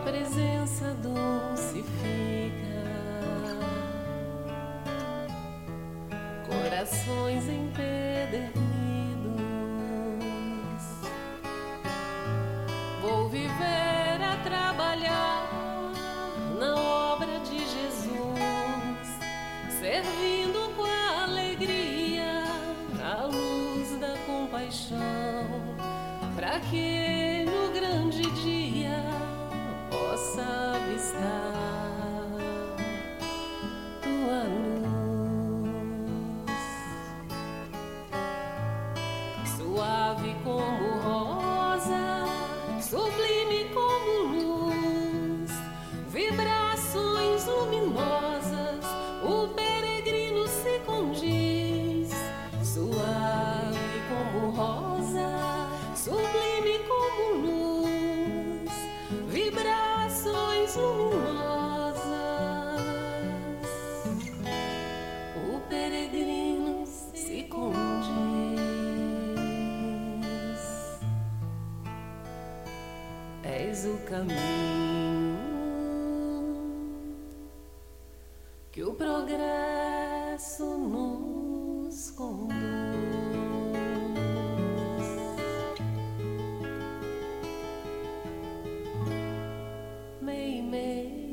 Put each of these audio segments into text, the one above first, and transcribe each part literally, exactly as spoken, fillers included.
presença dulcifica corações empedernidos. Vou viver a trabalhar na obra de Jesus, servindo com alegria a luz da compaixão, para que no grande dia possa avistar tua luz, suave como rosa, sublime como luz, vibrações luminosas, o peregrino se condiz, suave como rosa, sublime como luz, vibrações luminosas, o peregrino se condiz. És o caminho que o progresso nos conduz. Mei, mei.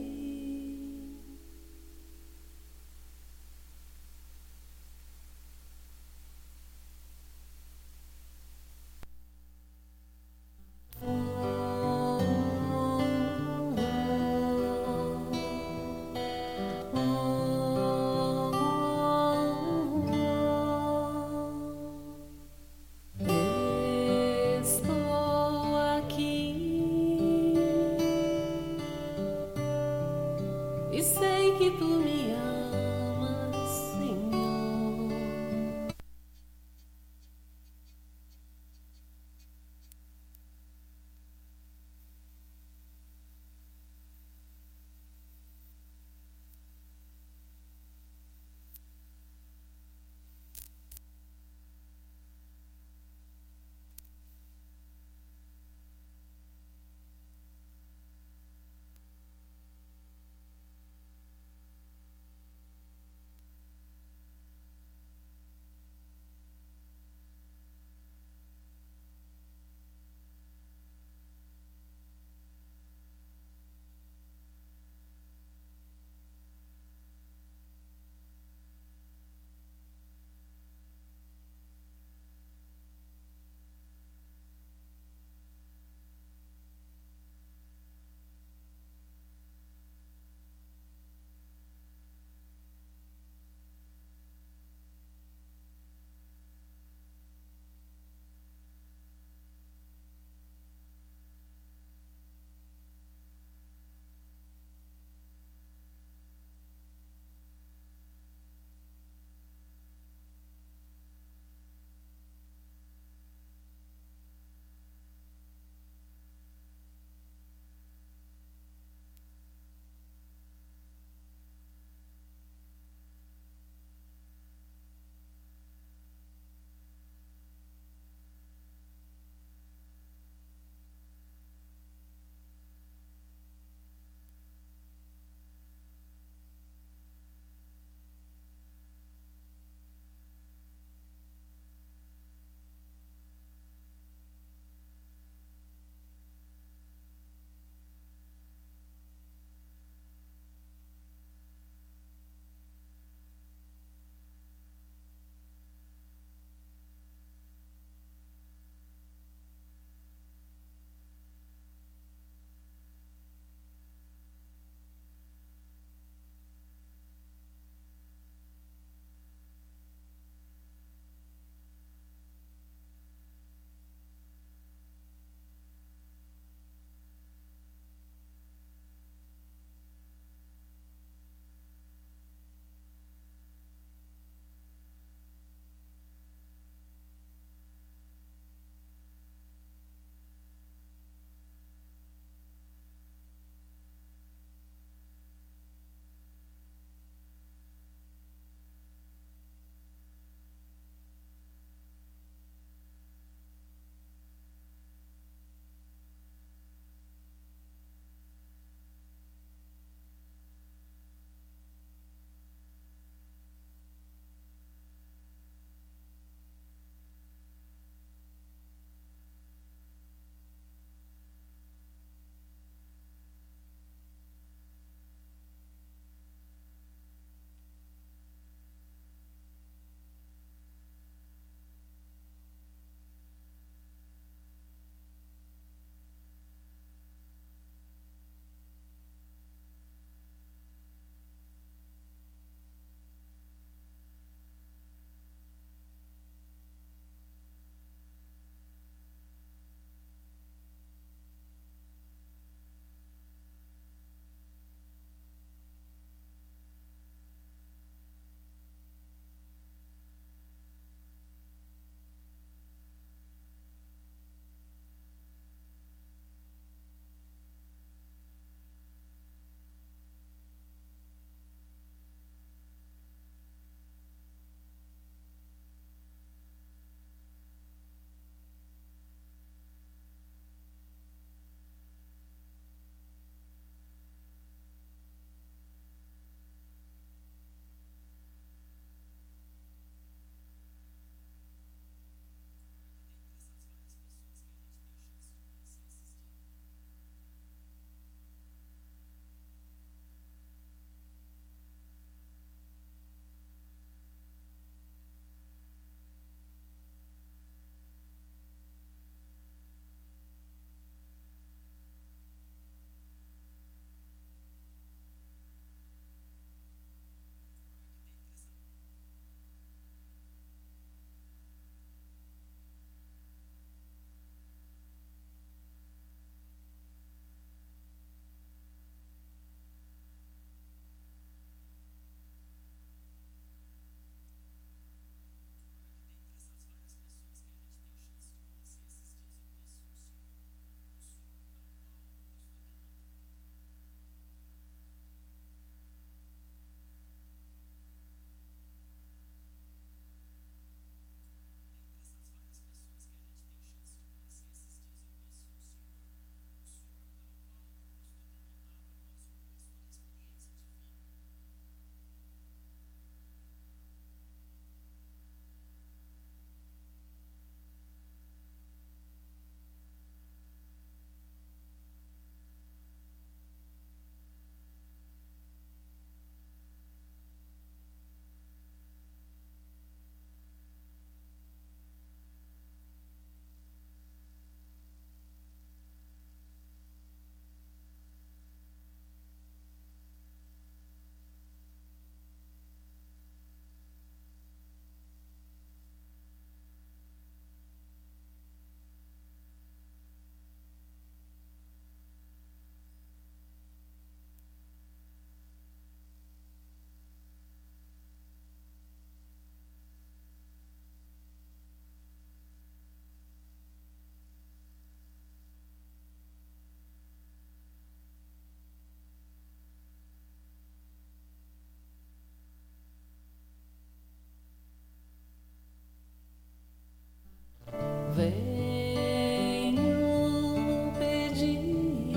venho pedir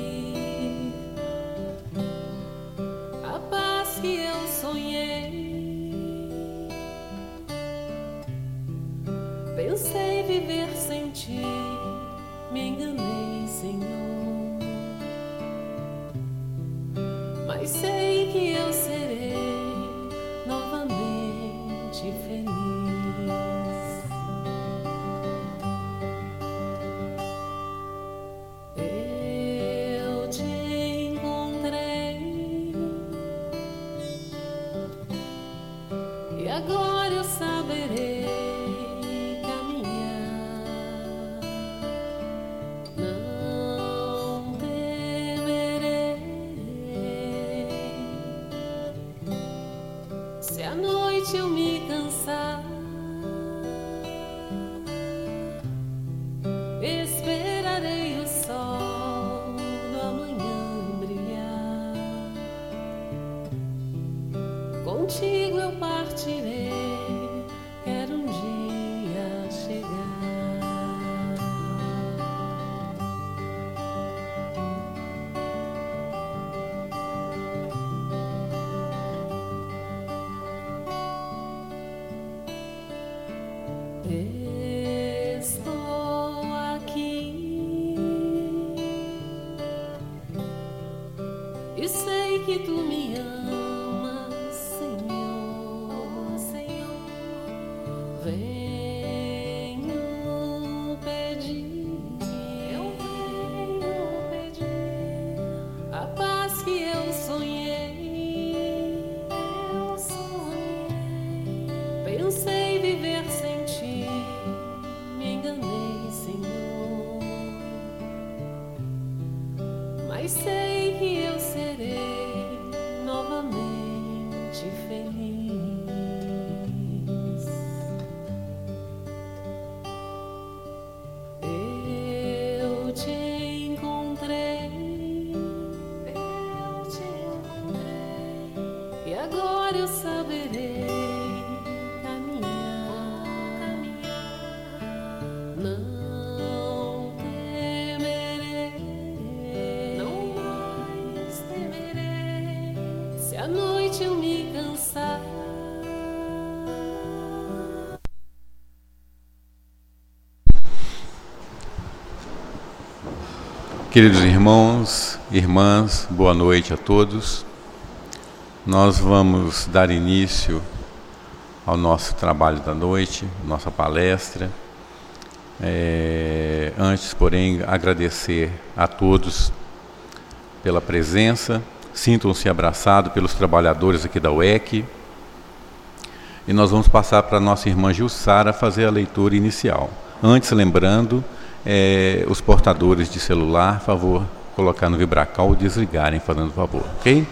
a paz que eu sonhei. Pensei viver sem ti, me enganei, Senhor, mas sei que eu serei novamente feliz. Eu te encontrei e agora eu saberei caminhar. Não temerei se à noite eu me cansar. Esperarei o sol do amanhã brilhar. Contigo eu partirei, quero um dia chegar. Estou aqui e sei que tu me amas, Senhor, Senhor. Venho pedir, eu venho pedir a paz que eu sonhei, eu sonhei. Pensei viver sem ti, me enganei, Senhor, mas sei que eu serei novamente feliz. Eu te encontrei, eu te encontrei e agora eu saberei caminhar, caminhar. Não temerei, não mais temerei se à noite eu me cansar. Queridos irmãos, irmãs, boa noite a todos. Nós vamos dar início ao nosso trabalho da noite, nossa palestra. É, antes, porém, agradecer a todos pela presença. Sintam-se abraçados pelos trabalhadores aqui da U E C. E nós vamos passar para a nossa irmã Jussara fazer a leitura inicial. Antes, lembrando, é, os portadores de celular, favor, colocar no vibracal ou desligarem, fazendo favor, ok?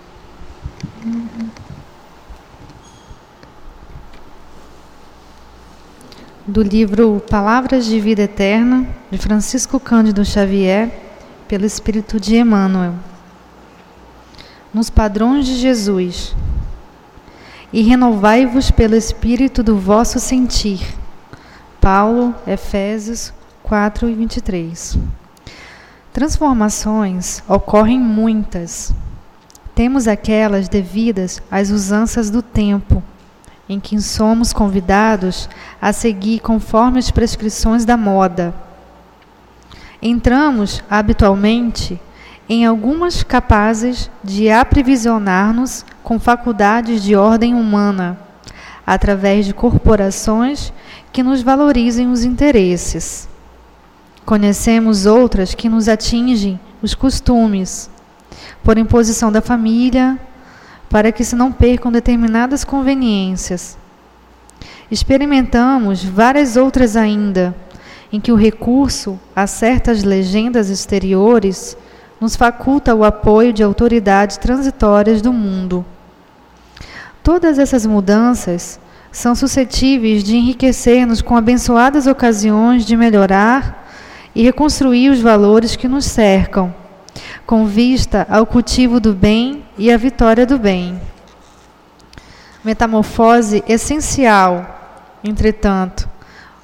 Do livro Palavras de Vida Eterna, de Francisco Cândido Xavier, pelo Espírito de Emmanuel. Nos padrões de Jesus. E renovai-vos pelo Espírito do vosso sentir. Paulo, Efésios quatro e vinte e três. Transformações ocorrem muitas. Temos aquelas devidas às usanças do tempo, em que somos convidados a seguir conforme as prescrições da moda. Entramos, habitualmente, em algumas capazes de aprisionar-nos com faculdades de ordem humana, através de corporações que nos valorizem os interesses. Conhecemos outras que nos atingem os costumes, por imposição da família, para que se não percam determinadas conveniências. Experimentamos várias outras ainda, em que o recurso a certas legendas exteriores nos faculta o apoio de autoridades transitórias do mundo. Todas essas mudanças são suscetíveis de enriquecer-nos com abençoadas ocasiões de melhorar e reconstruir os valores que nos cercam, com vista ao cultivo do bem e à vitória do bem. Metamorfose essencial, entretanto,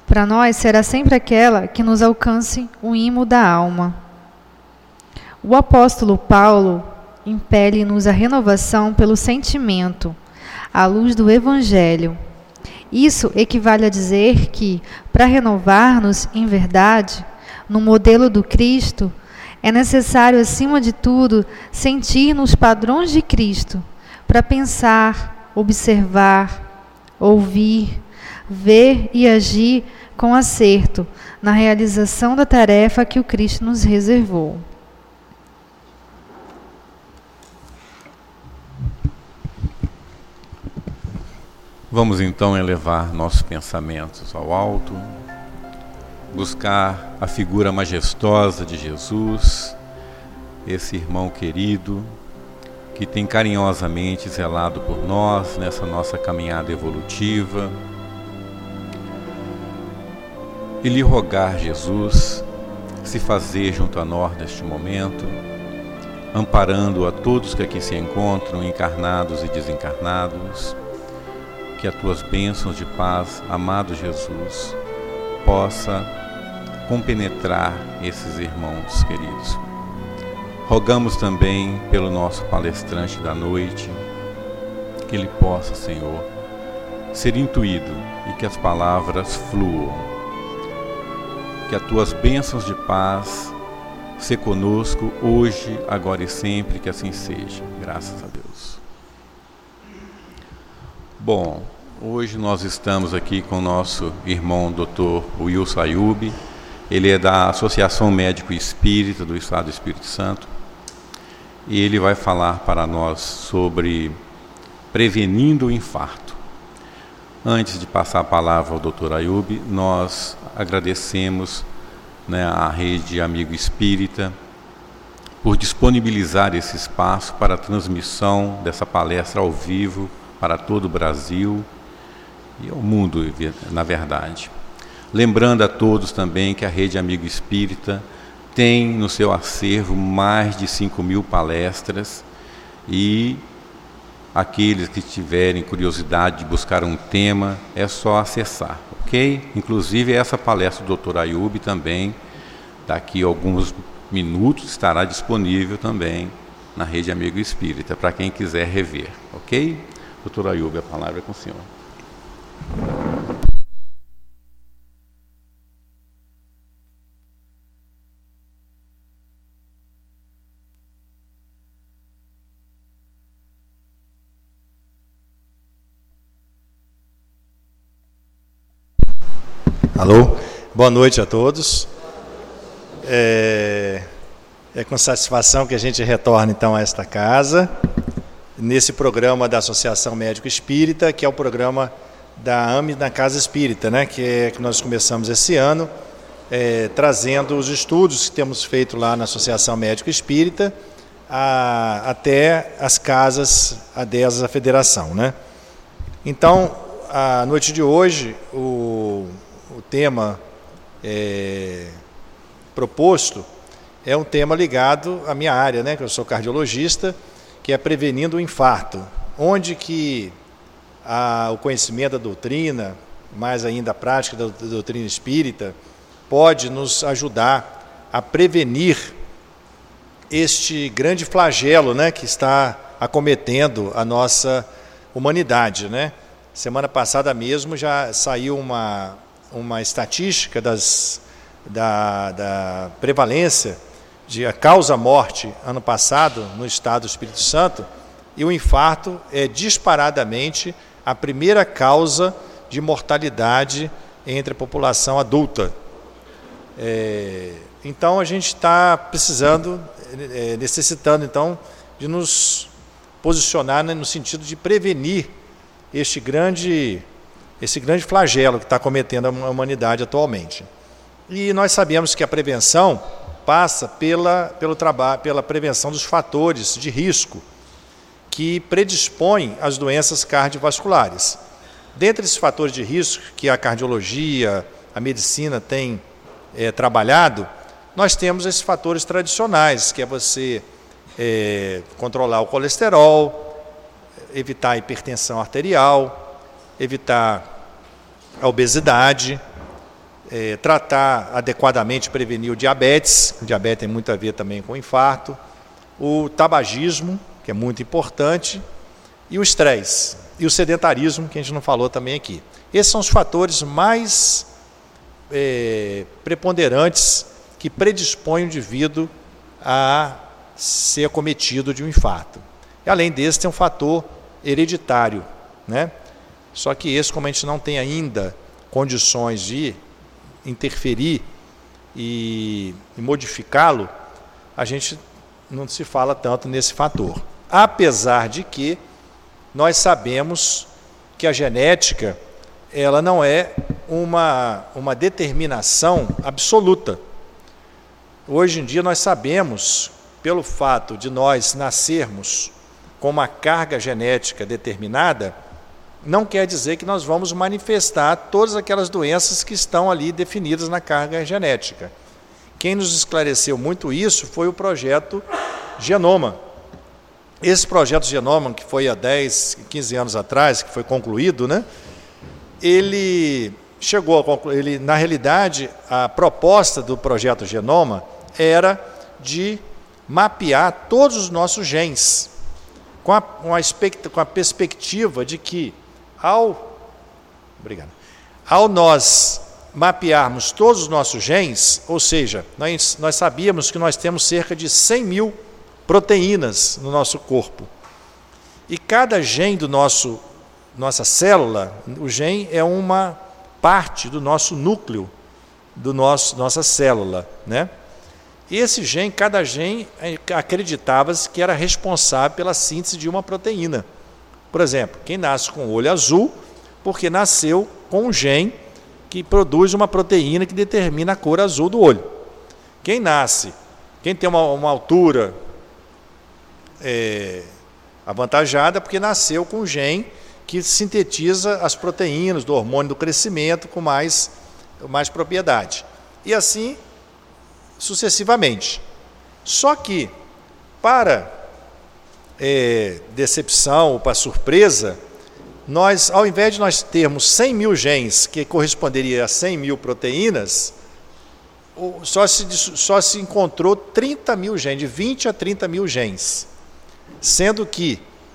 para nós será sempre aquela que nos alcance o imo da alma. O apóstolo Paulo impele-nos a renovação pelo sentimento, à luz do Evangelho. Isso equivale a dizer que, para renovar-nos em verdade, no modelo do Cristo, é necessário, acima de tudo, sentir nos padrões de Cristo, para pensar, observar, ouvir, ver e agir com acerto na realização da tarefa que o Cristo nos reservou. Vamos então elevar nossos pensamentos ao alto, buscar a figura majestosa de Jesus, esse irmão querido que tem carinhosamente zelado por nós nessa nossa caminhada evolutiva, e lhe rogar, Jesus, se fazer junto a nós neste momento, amparando a todos que aqui se encontram, encarnados e desencarnados, que as tuas bênçãos de paz, amado Jesus, possa compenetrar esses irmãos queridos. Rogamos também pelo nosso palestrante da noite, que ele possa, Senhor, ser intuído e que as palavras fluam. Que as tuas bênçãos de paz se conosco hoje, agora e sempre, que assim seja. Graças a Deus. Bom, hoje nós estamos aqui com o nosso irmão doutor Wilson Ayub. Ele é da Associação Médico Espírita do Estado do Espírito Santo e ele vai falar para nós sobre prevenindo o infarto. Antes de passar a palavra ao doutor Ayub, nós agradecemos, né, à Rede Amigo Espírita por disponibilizar esse espaço para a transmissão dessa palestra ao vivo para todo o Brasil e ao mundo, na verdade. Lembrando a todos também que a Rede Amigo Espírita tem no seu acervo mais de cinco mil palestras e aqueles que tiverem curiosidade de buscar um tema, é só acessar, ok? Inclusive essa palestra do doutor Ayub também, daqui a alguns minutos, estará disponível também na Rede Amigo Espírita, para quem quiser rever, ok? doutor Ayub, a palavra é com o senhor. Alô, boa noite a todos. É, é com satisfação que a gente retorna então a esta casa, nesse programa da Associação Médico Espírita, que é o programa da A M E na Casa Espírita, né, que é que nós começamos esse ano, é, trazendo os estudos que temos feito lá na Associação Médico Espírita a, até as casas adesas à federação, né? Então, a noite de hoje, o, o tema é, proposto é um tema ligado à minha área, né, que eu sou cardiologista, que é prevenindo o infarto, onde que a, o conhecimento da doutrina, mais ainda a prática da, da doutrina espírita, pode nos ajudar a prevenir este grande flagelo, né, que está acometendo a nossa humanidade, né? Semana passada mesmo já saiu uma, uma estatística das, da, da prevalência de a causa-morte ano passado no estado do Espírito Santo, e o infarto é disparadamente a primeira causa de mortalidade entre a população adulta. É, então a gente está precisando, é, necessitando então de nos posicionar, né, no sentido de prevenir este grande, esse grande flagelo que está cometendo a humanidade atualmente. E nós sabemos que a prevenção passa pela, pelo trabalho, pela prevenção dos fatores de risco que predispõem às doenças cardiovasculares. Dentre esses fatores de risco que a cardiologia, a medicina tem é, trabalhado, nós temos esses fatores tradicionais, que é você é, controlar o colesterol, evitar a hipertensão arterial, evitar a obesidade, é, tratar adequadamente, prevenir o diabetes, o diabetes tem muito a ver também com o infarto, o tabagismo, que é muito importante, e o estresse, e o sedentarismo, que a gente não falou também aqui. Esses são os fatores mais é, preponderantes que predispõem o indivíduo a ser acometido de um infarto. E, além desse, tem um fator hereditário, né? Só que esse, como a gente não tem ainda condições de interferir e, e modificá-lo, a gente não se fala tanto nesse fator. Apesar de que nós sabemos que a genética ela não é uma, uma determinação absoluta. Hoje em dia nós sabemos, pelo fato de nós nascermos com uma carga genética determinada, não quer dizer que nós vamos manifestar todas aquelas doenças que estão ali definidas na carga genética. Quem nos esclareceu muito isso foi o projeto Genoma. Esse projeto Genoma, que foi há dez, quinze anos atrás, que foi concluído, né? Ele chegou a concluir, ele, na realidade, a proposta do projeto Genoma era de mapear todos os nossos genes, com a, com a, com a perspectiva de que, ao, obrigado, ao nós mapearmos todos os nossos genes, ou seja, nós, nós sabíamos que nós temos cerca de cem mil proteínas no nosso corpo. E cada gene do nosso, nossa célula, o gene é uma parte do nosso núcleo, do nosso, nossa célula, né? E esse gene, cada gene, acreditava-se que era responsável pela síntese de uma proteína. Por exemplo, quem nasce com o olho azul, porque nasceu com um gene que produz uma proteína que determina a cor azul do olho. Quem nasce, quem tem uma, uma altura é, avantajada, porque nasceu com um gene que sintetiza as proteínas do hormônio do crescimento com mais, mais propriedade. E assim sucessivamente. Só que, para é, decepção ou para surpresa, nós, ao invés de nós termos cem mil genes, que corresponderia a cem mil proteínas, só se, só se encontrou trinta mil genes, de vinte a trinta mil genes. Sendo que,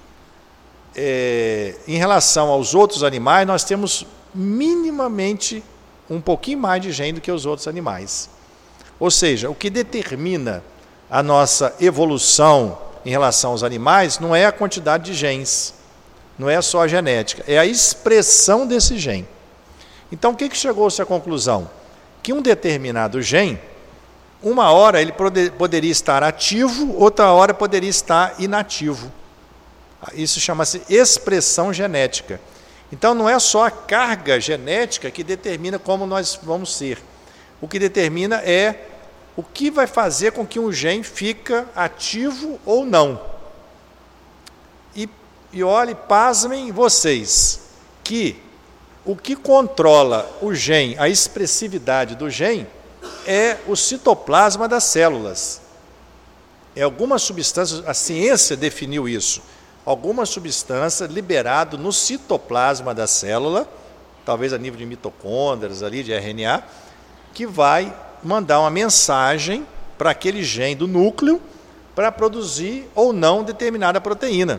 é, em relação aos outros animais, nós temos minimamente um pouquinho mais de gene do que os outros animais. Ou seja, o que determina a nossa evolução em relação aos animais não é a quantidade de genes, não é só a genética, é a expressão desse gene. Então, o que, que chegou-se à conclusão? Que um determinado gene, uma hora ele pode, poderia estar ativo, outra hora poderia estar inativo. Isso chama-se expressão genética. Então, não é só a carga genética que determina como nós vamos ser. O que determina é o que vai fazer com que um gene fica ativo ou não. E, e olhe, pasmem vocês, que o que controla o gene, a expressividade do gene, é o citoplasma das células. É alguma substância, a ciência definiu isso, alguma substância liberada no citoplasma da célula, talvez a nível de mitocôndrias, ali, de R N A, que vai mandar uma mensagem para aquele gene do núcleo para produzir ou não determinada proteína.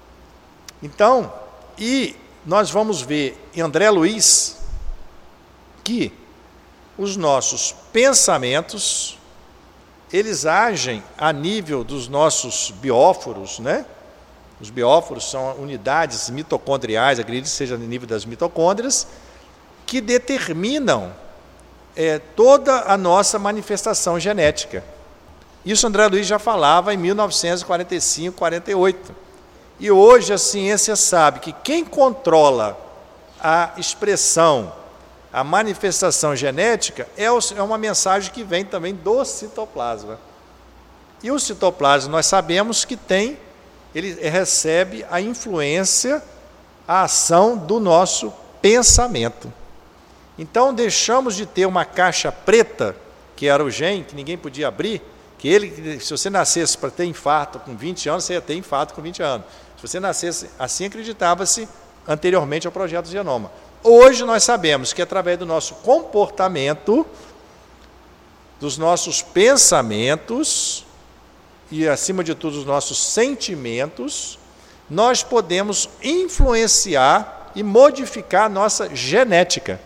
Então, e nós vamos ver em André Luiz que os nossos pensamentos, eles agem a nível dos nossos bióforos, né? Os bióforos são unidades mitocondriais, acredito que seja no nível das mitocôndrias, que determinam É, toda a nossa manifestação genética. Isso André Luiz já falava em mil novecentos e quarenta e cinco, quarenta e oito. E hoje a ciência sabe que quem controla a expressão, a manifestação genética, é, o, é uma mensagem que vem também do citoplasma. E o citoplasma, nós sabemos que tem, ele recebe a influência, a ação do nosso pensamento. Então, deixamos de ter uma caixa preta, que era o gene, que ninguém podia abrir, que ele, se você nascesse para ter infarto com vinte anos, você ia ter infarto com vinte anos. Se você nascesse assim, acreditava-se anteriormente ao projeto Genoma. Hoje nós sabemos que através do nosso comportamento, dos nossos pensamentos e, acima de tudo, dos nossos sentimentos, nós podemos influenciar e modificar a nossa genética.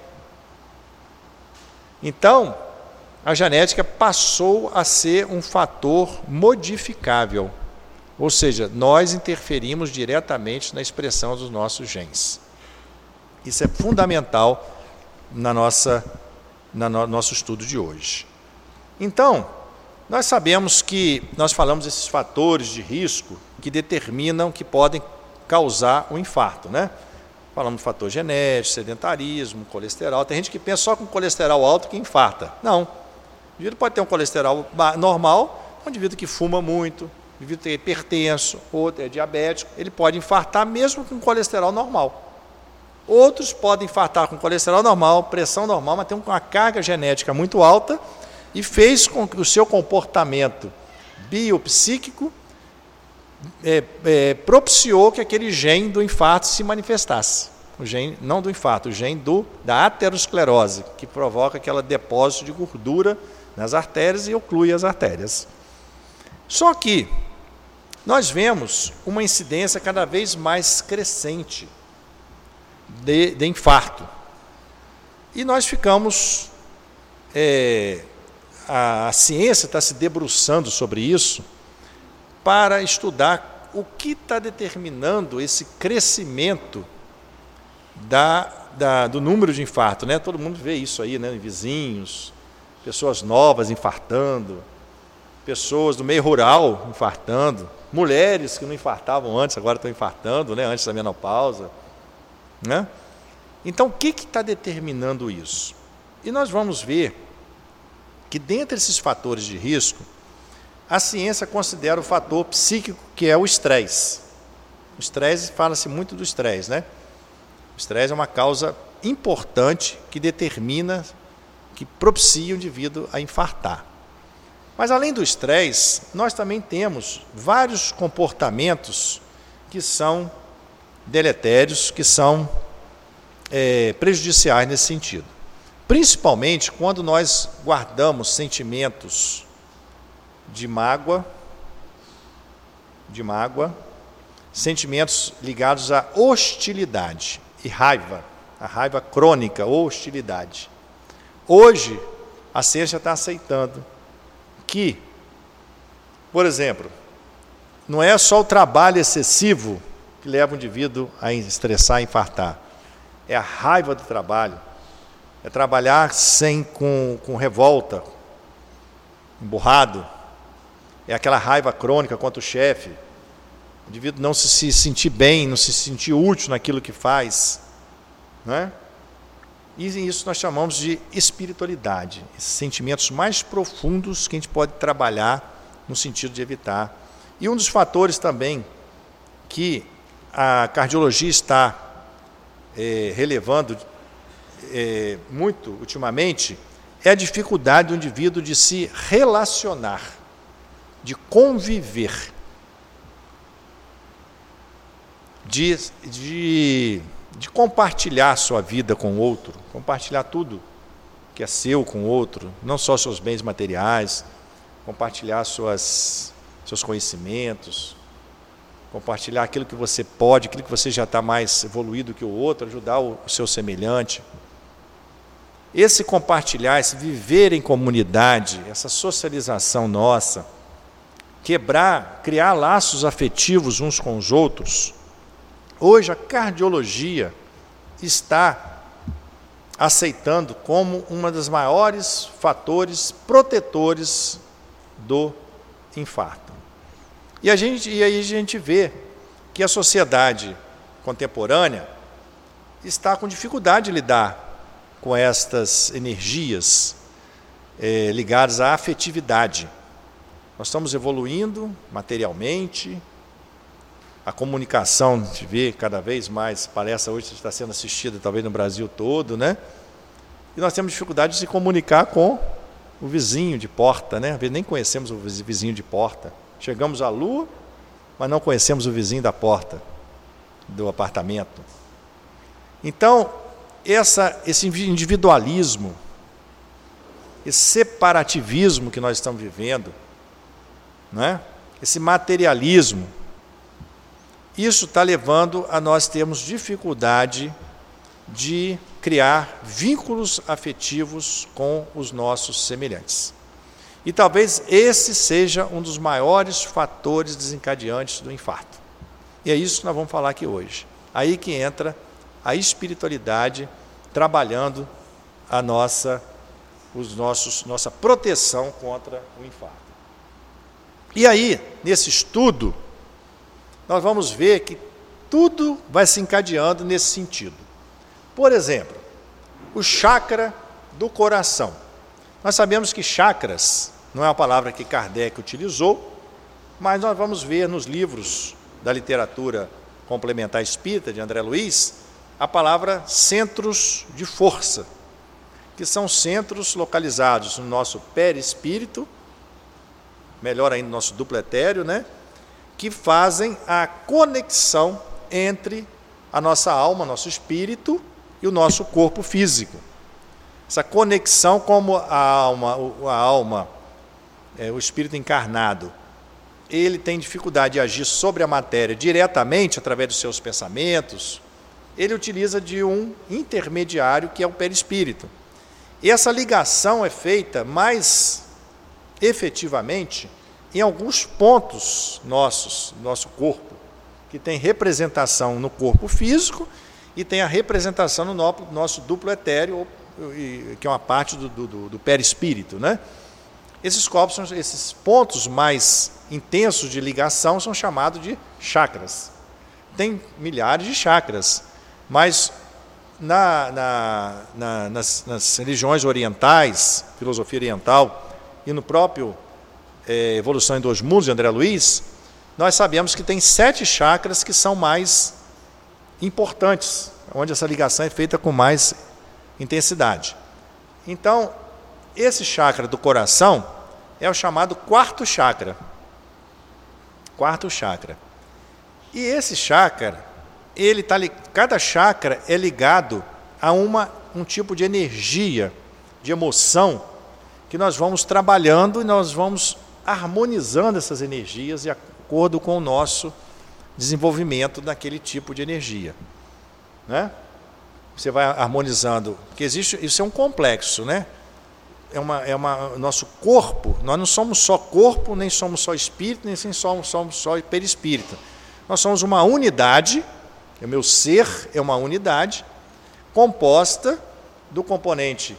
Então, a genética passou a ser um fator modificável, ou seja, nós interferimos diretamente na expressão dos nossos genes. Isso é fundamental na nossa, na no nosso estudo de hoje. Então, nós sabemos que nós falamos desses fatores de risco que determinam, que podem causar o infarto, né? Falamos de fator genético, sedentarismo, colesterol. Tem gente que pensa só com colesterol alto que infarta. Não. O indivíduo pode ter um colesterol normal, um indivíduo que fuma muito, um indivíduo que é hipertenso, outro é diabético, ele pode infartar mesmo com colesterol normal. Outros podem infartar com colesterol normal, pressão normal, mas tem uma carga genética muito alta e fez com que o seu comportamento biopsíquico é, é, propiciou que aquele gene do infarto se manifestasse. O gene, não do infarto, o gene do, da aterosclerose, que provoca aquele depósito de gordura nas artérias e oclui as artérias. Só que nós vemos uma incidência cada vez mais crescente de, de infarto. E nós ficamos... É, a, a ciência está se debruçando sobre isso para estudar o que está determinando esse crescimento da, da, do número de infarto, né? Todo mundo vê isso aí, né? Em vizinhos, pessoas novas infartando, pessoas do meio rural infartando, mulheres que não infartavam antes, agora estão infartando, né? Antes da menopausa, né? Então, o que está determinando isso? E nós vamos ver que, dentre esses fatores de risco, a ciência considera o fator psíquico, que é o estresse. O estresse, fala-se muito do estresse, né? O estresse é uma causa importante que determina, que propicia o indivíduo a infartar. Mas, além do estresse, nós também temos vários comportamentos que são deletérios, que são é, prejudiciais nesse sentido. Principalmente quando nós guardamos sentimentos de mágoa, de mágoa, sentimentos ligados à hostilidade e raiva, a raiva crônica ou hostilidade. Hoje, a ciência está aceitando que, por exemplo, não é só o trabalho excessivo que leva o indivíduo a estressar e infartar, é a raiva do trabalho. É trabalhar sem, com, com revolta, emburrado. É aquela raiva crônica contra o chefe. O indivíduo não se, se sentir bem, não se sentir útil naquilo que faz. Né? E isso nós chamamos de espiritualidade. Esses sentimentos mais profundos que a gente pode trabalhar no sentido de evitar. E um dos fatores também que a cardiologia está é, relevando É, muito ultimamente, é a dificuldade do indivíduo de se relacionar, de conviver, de, de, de compartilhar a sua vida com o outro, compartilhar tudo que é seu com o outro, não só seus bens materiais, compartilhar suas, seus conhecimentos, compartilhar aquilo que você pode, aquilo que você já está mais evoluído que o outro, ajudar o, o seu semelhante. Esse compartilhar, esse viver em comunidade, essa socialização nossa, quebrar, criar laços afetivos uns com os outros. Hoje a cardiologia está aceitando como uma das maiores fatores protetores do infarto. E, a gente, e aí a gente vê que a sociedade contemporânea está com dificuldade de lidar com estas energias é, ligadas à afetividade. Nós estamos evoluindo materialmente, a comunicação, a gente vê cada vez mais, palestra hoje está sendo assistida talvez no Brasil todo, né? E nós temos dificuldade de se comunicar com o vizinho de porta, né? Às vezes nem conhecemos o vizinho de porta. Chegamos à Lua, mas não conhecemos o vizinho da porta do apartamento. Então, essa, esse individualismo, esse separativismo que nós estamos vivendo, né? Esse materialismo, isso está levando a nós termos dificuldade de criar vínculos afetivos com os nossos semelhantes. E talvez esse seja um dos maiores fatores desencadeantes do infarto. E é isso que nós vamos falar aqui hoje. Aí que entra a espiritualidade trabalhando a nossa, os nossos, nossa proteção contra o infarto. E aí, nesse estudo, nós vamos ver que tudo vai se encadeando nesse sentido. Por exemplo, o chakra do coração. Nós sabemos que chakras não é uma palavra que Kardec utilizou, mas nós vamos ver nos livros da literatura complementar espírita de André Luiz a palavra centros de força, que são centros localizados no nosso perispírito, melhor ainda no nosso duplo etéreo, né? Que fazem a conexão entre a nossa alma, nosso espírito e o nosso corpo físico. Essa conexão, como a alma, a alma é, o espírito encarnado, ele tem dificuldade de agir sobre a matéria diretamente através dos seus pensamentos, ele utiliza de um intermediário que é o perispírito. E essa ligação é feita mais efetivamente em alguns pontos nossos, nosso corpo, que tem representação no corpo físico e tem a representação no nosso duplo etéreo, que é uma parte do, do, do perispírito, né? Esses corpos, são, esses pontos mais intensos de ligação são chamados de chakras. Tem milhares de chakras, mas na, na, na, nas, nas religiões orientais, filosofia oriental, e no próprio é, Evolução em Dois Mundos, de André Luiz, nós sabemos que tem sete chakras que são mais importantes, onde essa ligação é feita com mais intensidade. Então, esse chakra do coração é o chamado quarto chakra. Quarto chakra. E esse chakra, ele tá, cada chakra é ligado a uma, um tipo de energia, de emoção, que nós vamos trabalhando e nós vamos harmonizando essas energias de acordo com o nosso desenvolvimento daquele tipo de energia, né? Você vai harmonizando, porque existe, isso é um complexo, né? É uma, é uma, nosso corpo, nós não somos só corpo, nem somos só espírito, nem somos, somos só perispírito. Nós somos uma unidade, o meu ser é uma unidade, composta do componente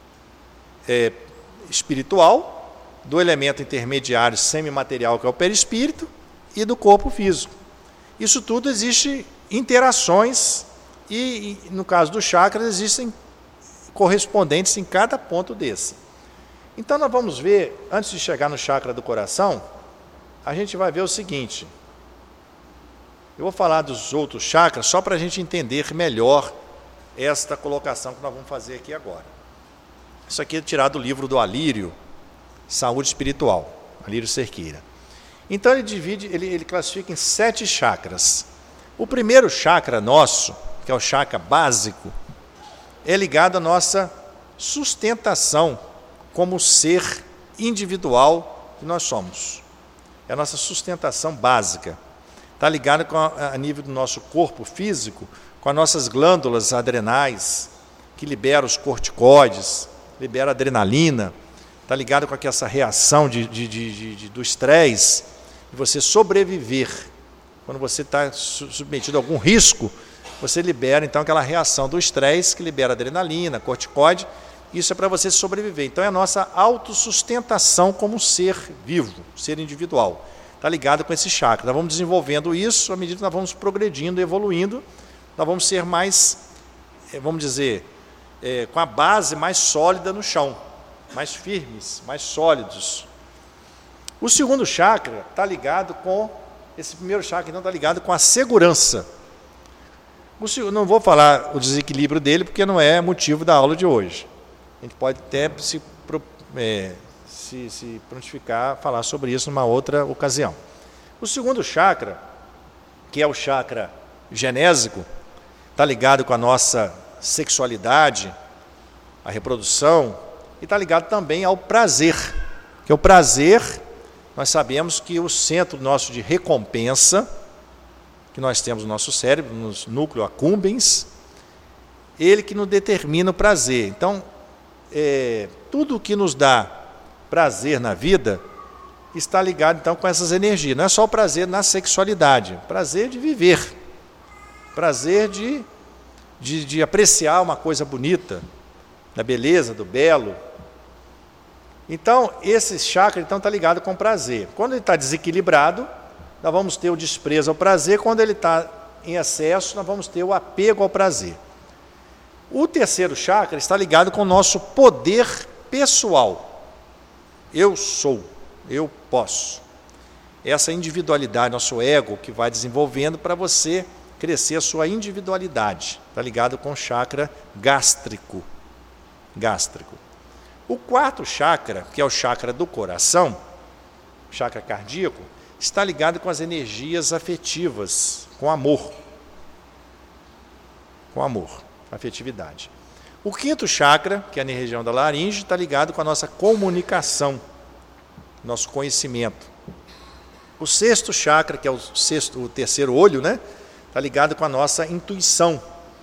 é, espiritual, do elemento intermediário semimaterial, que é o perispírito, e do corpo físico. Isso tudo existe interações e, e no caso dos chakras, existem correspondentes em cada ponto desse. Então, nós vamos ver, antes de chegar no chakra do coração, a gente vai ver o seguinte. Eu vou falar dos outros chakras só para a gente entender melhor esta colocação que nós vamos fazer aqui agora. Isso aqui é tirado do livro do Alírio, Saúde Espiritual, Alírio Cerqueira. Então, ele divide, ele, ele classifica em sete chakras. O primeiro chakra nosso, que é o chakra básico, é ligado à nossa sustentação como ser individual que nós somos. É a nossa sustentação básica. Está ligado com a, a nível do nosso corpo físico, com as nossas glândulas adrenais, que liberam os corticoides, libera adrenalina. Está ligado com essa reação de, de, de, de, do estresse, de você sobreviver. Quando você está submetido a algum risco, você libera então aquela reação do estresse, que libera adrenalina, corticoide. Isso é para você sobreviver. Então é a nossa autossustentação como ser vivo, ser individual. Está ligado com esse chakra. Nós vamos desenvolvendo isso à medida que nós vamos progredindo, evoluindo. Nós vamos ser mais, vamos dizer, é, com a base mais sólida no chão, mais firmes, mais sólidos. O segundo chakra está ligado com, esse primeiro chakra então está ligado com a segurança. O segundo, não vou falar o desequilíbrio dele, porque não é motivo da aula de hoje. A gente pode até se, é, se, se prontificar a falar sobre isso numa outra ocasião. O segundo chakra, que é o chakra genésico, está ligado com a nossa sexualidade, a reprodução, e está ligado também ao prazer. Porque o prazer, nós sabemos que o centro nosso de recompensa, que nós temos no nosso cérebro, no núcleo accumbens, ele que nos determina o prazer. Então, é, tudo o que nos dá prazer na vida está ligado então com essas energias. Não é só o prazer na sexualidade, prazer de viver, prazer de, de, de apreciar uma coisa bonita, da beleza, do belo. Então, esse chakra então está ligado com o prazer. Quando ele está desequilibrado, nós vamos ter o desprezo ao prazer. Quando ele está em excesso, nós vamos ter o apego ao prazer. O terceiro chakra está ligado com o nosso poder pessoal. Eu sou, eu posso. Essa individualidade, nosso ego, que vai desenvolvendo para você crescer a sua individualidade. Está ligado com o chakra gástrico. gástrico. O quarto chakra, que é o chakra do coração, chakra cardíaco, está ligado com as energias afetivas, com amor. Com amor, afetividade. O quinto chakra, que é na região da laringe, está ligado com a nossa comunicação, nosso conhecimento. O sexto chakra, que é o, sexto, o terceiro olho, né, está ligado com a nossa intuição,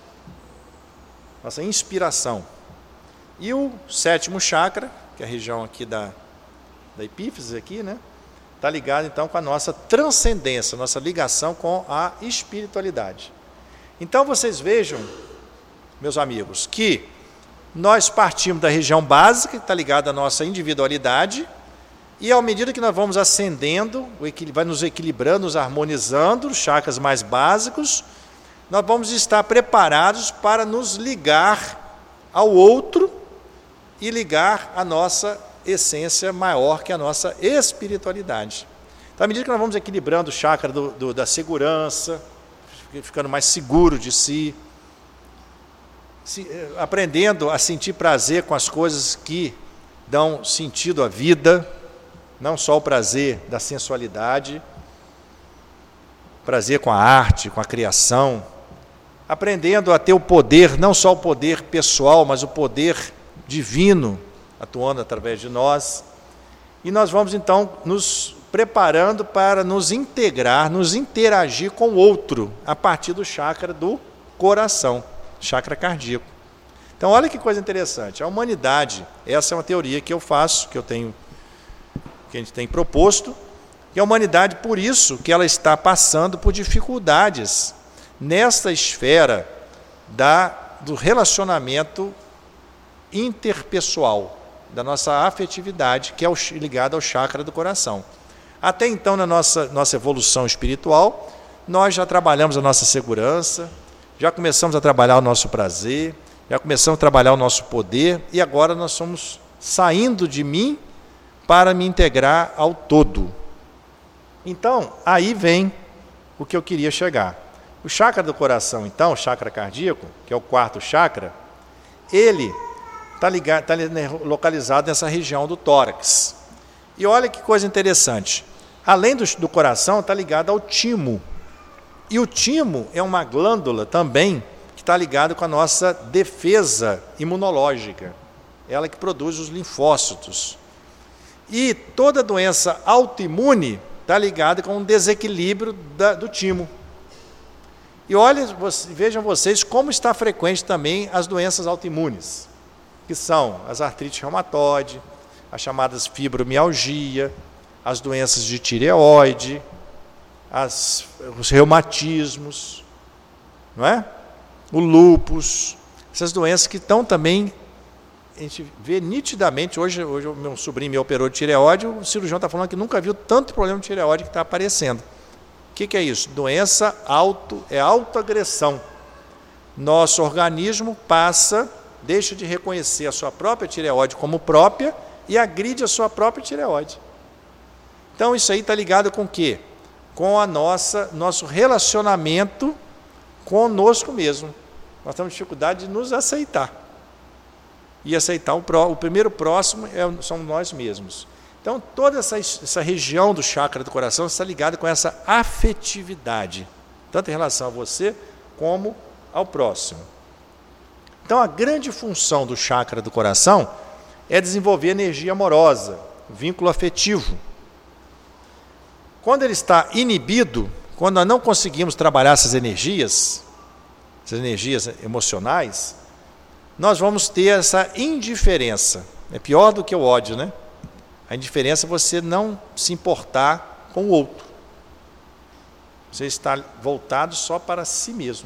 nossa inspiração. E o sétimo chakra, que é a região aqui da, da epífise, aqui, né, está ligado então com a nossa transcendência, nossa ligação com a espiritualidade. Então vocês vejam, meus amigos, que nós partimos da região básica, que está ligada à nossa individualidade, e à medida que nós vamos ascendendo, vai nos equilibrando, nos harmonizando, os chakras mais básicos, nós vamos estar preparados para nos ligar ao outro e ligar a nossa essência maior, que é a nossa espiritualidade. Então, à medida que nós vamos equilibrando o chakra do, do, da segurança, ficando mais seguro de si, se, aprendendo a sentir prazer com as coisas que dão sentido à vida, não só o prazer da sensualidade, prazer com a arte, com a criação, aprendendo a ter o poder, não só o poder pessoal, mas o poder divino atuando através de nós, e nós vamos então nos preparando para nos integrar, nos interagir com o outro, a partir do chakra do coração, chakra cardíaco. Então olha que coisa interessante, a humanidade, essa é uma teoria que eu faço, que eu tenho, que a gente tem proposto, e a humanidade, por isso que ela está passando por dificuldades nesta esfera da, do relacionamento interpessoal, da nossa afetividade, que é ligada ao chakra do coração. Até então, na nossa, nossa evolução espiritual, nós já trabalhamos a nossa segurança, já começamos a trabalhar o nosso prazer, já começamos a trabalhar o nosso poder, e agora nós somos saindo de mim para me integrar ao todo. Então, aí vem o que eu queria chegar. O chakra do coração, então, o chakra cardíaco, que é o quarto chakra, ele está ligado, tá localizado nessa região do tórax. E olha que coisa interessante. Além do, do coração, está ligado ao timo. E o timo é uma glândula também que está ligada com a nossa defesa imunológica. Ela que produz os linfócitos. E toda doença autoimune está ligada com um desequilíbrio da, do timo. E olha, vejam vocês como está frequente também as doenças autoimunes, que são as artrites reumatoide, as chamadas fibromialgia, as doenças de tireoide, as, os reumatismos, não é? O lúpus, essas doenças que estão também, a gente vê nitidamente, hoje, hoje o meu sobrinho me operou de tireoide, o cirurgião está falando que nunca viu tanto problema de tireoide que está aparecendo. O que, que é isso? Doença auto, é autoagressão. Nosso organismo passa, deixa de reconhecer a sua própria tireoide como própria e agride a sua própria tireoide. Então isso aí está ligado com o quê? Com a nossa, nosso relacionamento conosco mesmo. Nós temos dificuldade de nos aceitar. E aceitar o, pró, o primeiro próximo é, somos nós mesmos. Então toda essa, essa região do chakra do coração está ligada com essa afetividade, tanto em relação a você como ao próximo. Então, a grande função do chakra do coração é desenvolver energia amorosa, vínculo afetivo. Quando ele está inibido, quando nós não conseguimos trabalhar essas energias, essas energias emocionais, nós vamos ter essa indiferença. É pior do que o ódio, né? A indiferença é você não se importar com o outro. Você está voltado só para si mesmo.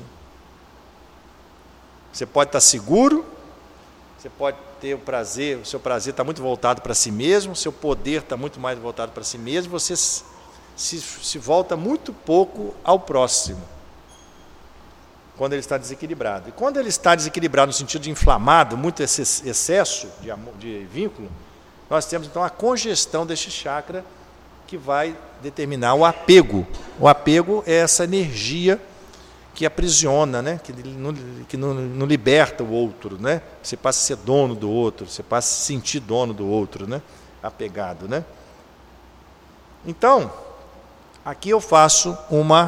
Você pode estar seguro, você pode ter o prazer, o seu prazer está muito voltado para si mesmo, o seu poder está muito mais voltado para si mesmo, você se, se volta muito pouco ao próximo, quando ele está desequilibrado. E quando ele está desequilibrado no sentido de inflamado, muito excesso de, amor, de vínculo, nós temos então a congestão deste chakra que vai determinar o apego. O apego é essa energia que aprisiona, né? que, não, que não, não liberta o outro, né? Você passa a ser dono do outro, você passa a se sentir dono do outro, né? Apegado, né? Então, aqui eu faço uma,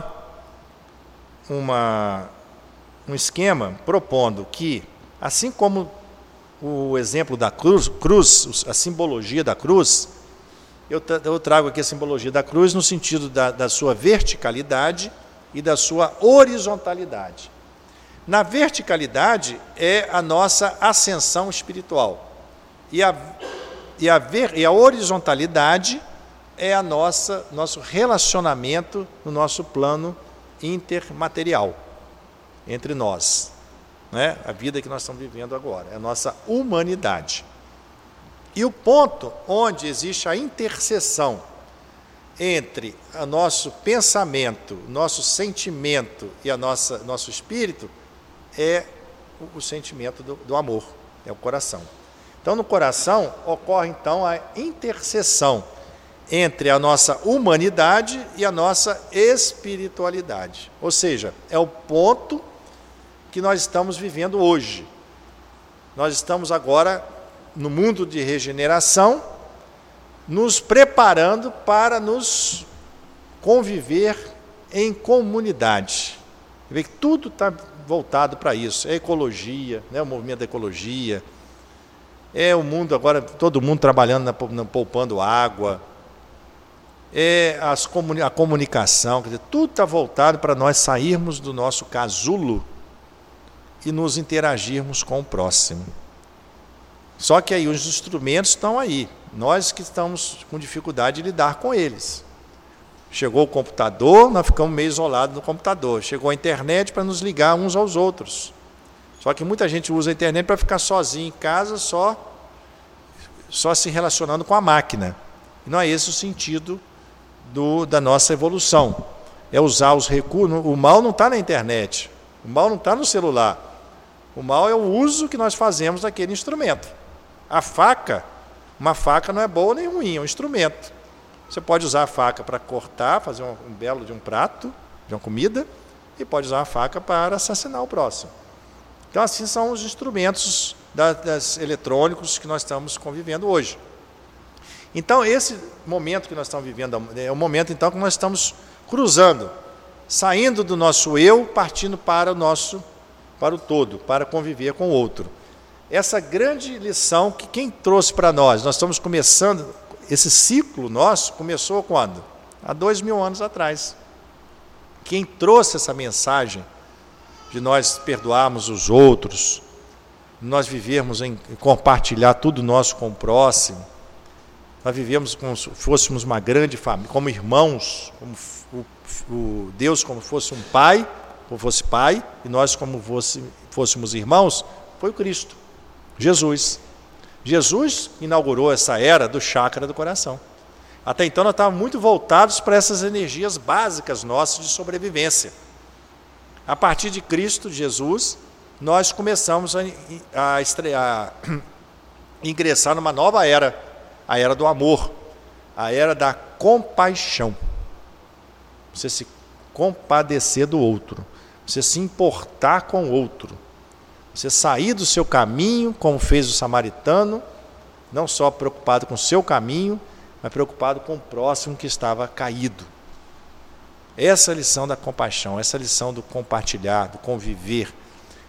uma, um esquema propondo que, assim como o exemplo da cruz, cruz a simbologia da cruz, eu, eu trago aqui a simbologia da cruz no sentido da, da sua verticalidade e da sua horizontalidade. Na verticalidade é a nossa ascensão espiritual. E a, e a, ver, e a horizontalidade é a nossa nosso relacionamento no nosso plano intermaterial, entre nós. Né? A vida que nós estamos vivendo agora, é a nossa humanidade. E o ponto onde existe a interseção entre o nosso pensamento, nosso sentimento e a nossa nosso espírito é o, o sentimento do, do amor, é o coração. Então, no coração ocorre então a interseção entre a nossa humanidade e a nossa espiritualidade. Ou seja, é o ponto que nós estamos vivendo hoje. Nós estamos agora no mundo de regeneração, nos preparando para nos conviver em comunidade. Vê que tudo está voltado para isso. É ecologia, né? O movimento da ecologia. É o mundo agora, todo mundo trabalhando, na, na, poupando água. É as comuni a comunicação. Quer dizer, tudo está voltado para nós sairmos do nosso casulo e nos interagirmos com o próximo. Só que aí os instrumentos estão aí. Nós que estamos com dificuldade de lidar com eles. Chegou o computador, nós ficamos meio isolados no computador. Chegou a internet para nos ligar uns aos outros. Só que muita gente usa a internet para ficar sozinho em casa, só, só se relacionando com a máquina. E não é esse o sentido do, da nossa evolução. É usar os recursos. O mal não está na internet. O mal não está no celular. O mal é o uso que nós fazemos daquele instrumento. A faca... Uma faca não é boa nem ruim, é um instrumento. Você pode usar a faca para cortar, fazer um, um belo de um prato, de uma comida, e pode usar a faca para assassinar o próximo. Então, assim são os instrumentos da, das eletrônicos que nós estamos convivendo hoje. Então, esse momento que nós estamos vivendo é o momento então que nós estamos cruzando, saindo do nosso eu, partindo para o nosso, para o todo, para conviver com o outro. Essa grande lição que quem trouxe para nós, nós estamos começando, esse ciclo nosso começou quando? Há dois mil anos atrás. Quem trouxe essa mensagem de nós perdoarmos os outros, nós vivermos em compartilhar tudo nosso com o próximo, nós vivemos como se fôssemos uma grande família, como irmãos, como o, o Deus como fosse um pai, como fosse pai, e nós como fosse, fôssemos irmãos, foi o Cristo. Jesus. Jesus inaugurou essa era do chakra do coração. Até então nós estávamos muito voltados para essas energias básicas nossas de sobrevivência. A partir de Cristo, Jesus, nós começamos a, a, estrear, a ingressar numa nova era, a era do amor, a era da compaixão. Você se compadecer do outro, você se importar com o outro. Você sair do seu caminho, como fez o samaritano, não só preocupado com o seu caminho, mas preocupado com o próximo que estava caído. Essa é a lição da compaixão, essa é a lição do compartilhar, do conviver.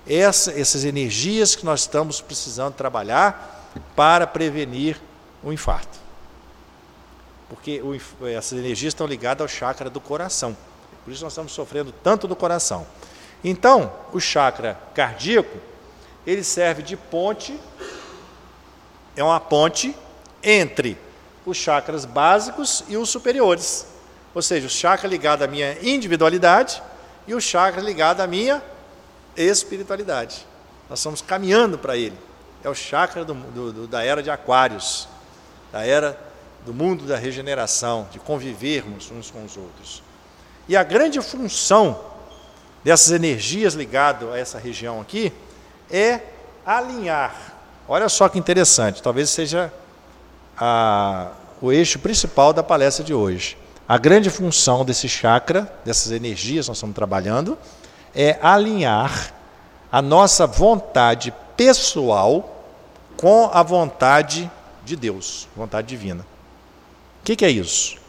essa, essas energias que nós estamos precisando trabalhar para prevenir o infarto. Porque o, essas energias estão ligadas ao chakra do coração. Por isso nós estamos sofrendo tanto do coração. Então, o chakra cardíaco, ele serve de ponte, é uma ponte entre os chakras básicos e os superiores. Ou seja, o chakra ligado à minha individualidade e o chakra ligado à minha espiritualidade. Nós estamos caminhando para ele. É o chakra do, do, da era de Aquários, da era do mundo da regeneração, de convivermos uns com os outros. E a grande função dessas energias ligadas a essa região aqui é alinhar. Olha só que interessante, talvez seja a, o eixo principal da palestra de hoje. A grande função desse chakra, dessas energias que nós estamos trabalhando, é alinhar a nossa vontade pessoal com a vontade de Deus, vontade divina. O que, que é isso?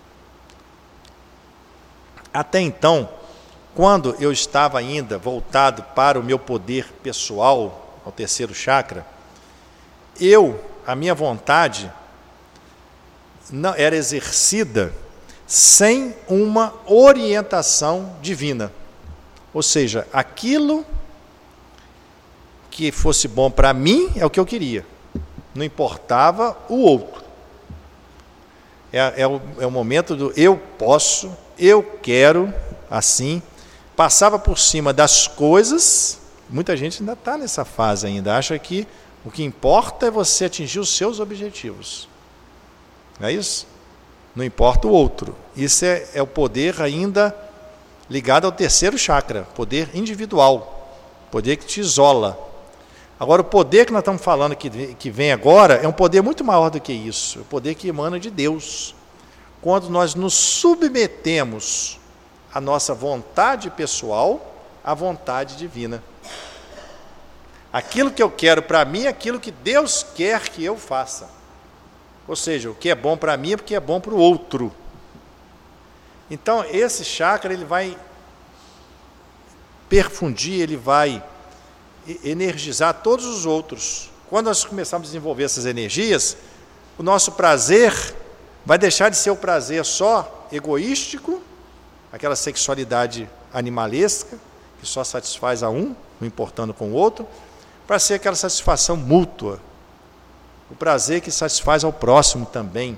Até então, quando eu estava ainda voltado para o meu poder pessoal, ao terceiro chakra, eu, a minha vontade, não era exercida sem uma orientação divina. Ou seja, aquilo que fosse bom para mim é o que eu queria. Não importava o outro. É, é, o, é o momento do eu posso, eu quero, assim. Passava por cima das coisas. Muita gente ainda está nessa fase ainda. Acha que o que importa é você atingir os seus objetivos. Não é isso? Não importa o outro. Isso é, é o poder ainda ligado ao terceiro chakra, poder individual, poder que te isola. Agora, o poder que nós estamos falando que, que vem agora é um poder muito maior do que isso, é o poder que emana de Deus. Quando nós nos submetemos à nossa vontade pessoal à vontade divina. Aquilo que eu quero para mim é aquilo que Deus quer que eu faça. Ou seja, o que é bom para mim é porque é bom para o outro. Então, esse chakra ele vai perfundir, ele vai energizar todos os outros. Quando nós começarmos a desenvolver essas energias, o nosso prazer vai deixar de ser o prazer só egoístico, aquela sexualidade animalesca, que só satisfaz a um, não importando com o outro, para ser aquela satisfação mútua, o prazer que satisfaz ao próximo também.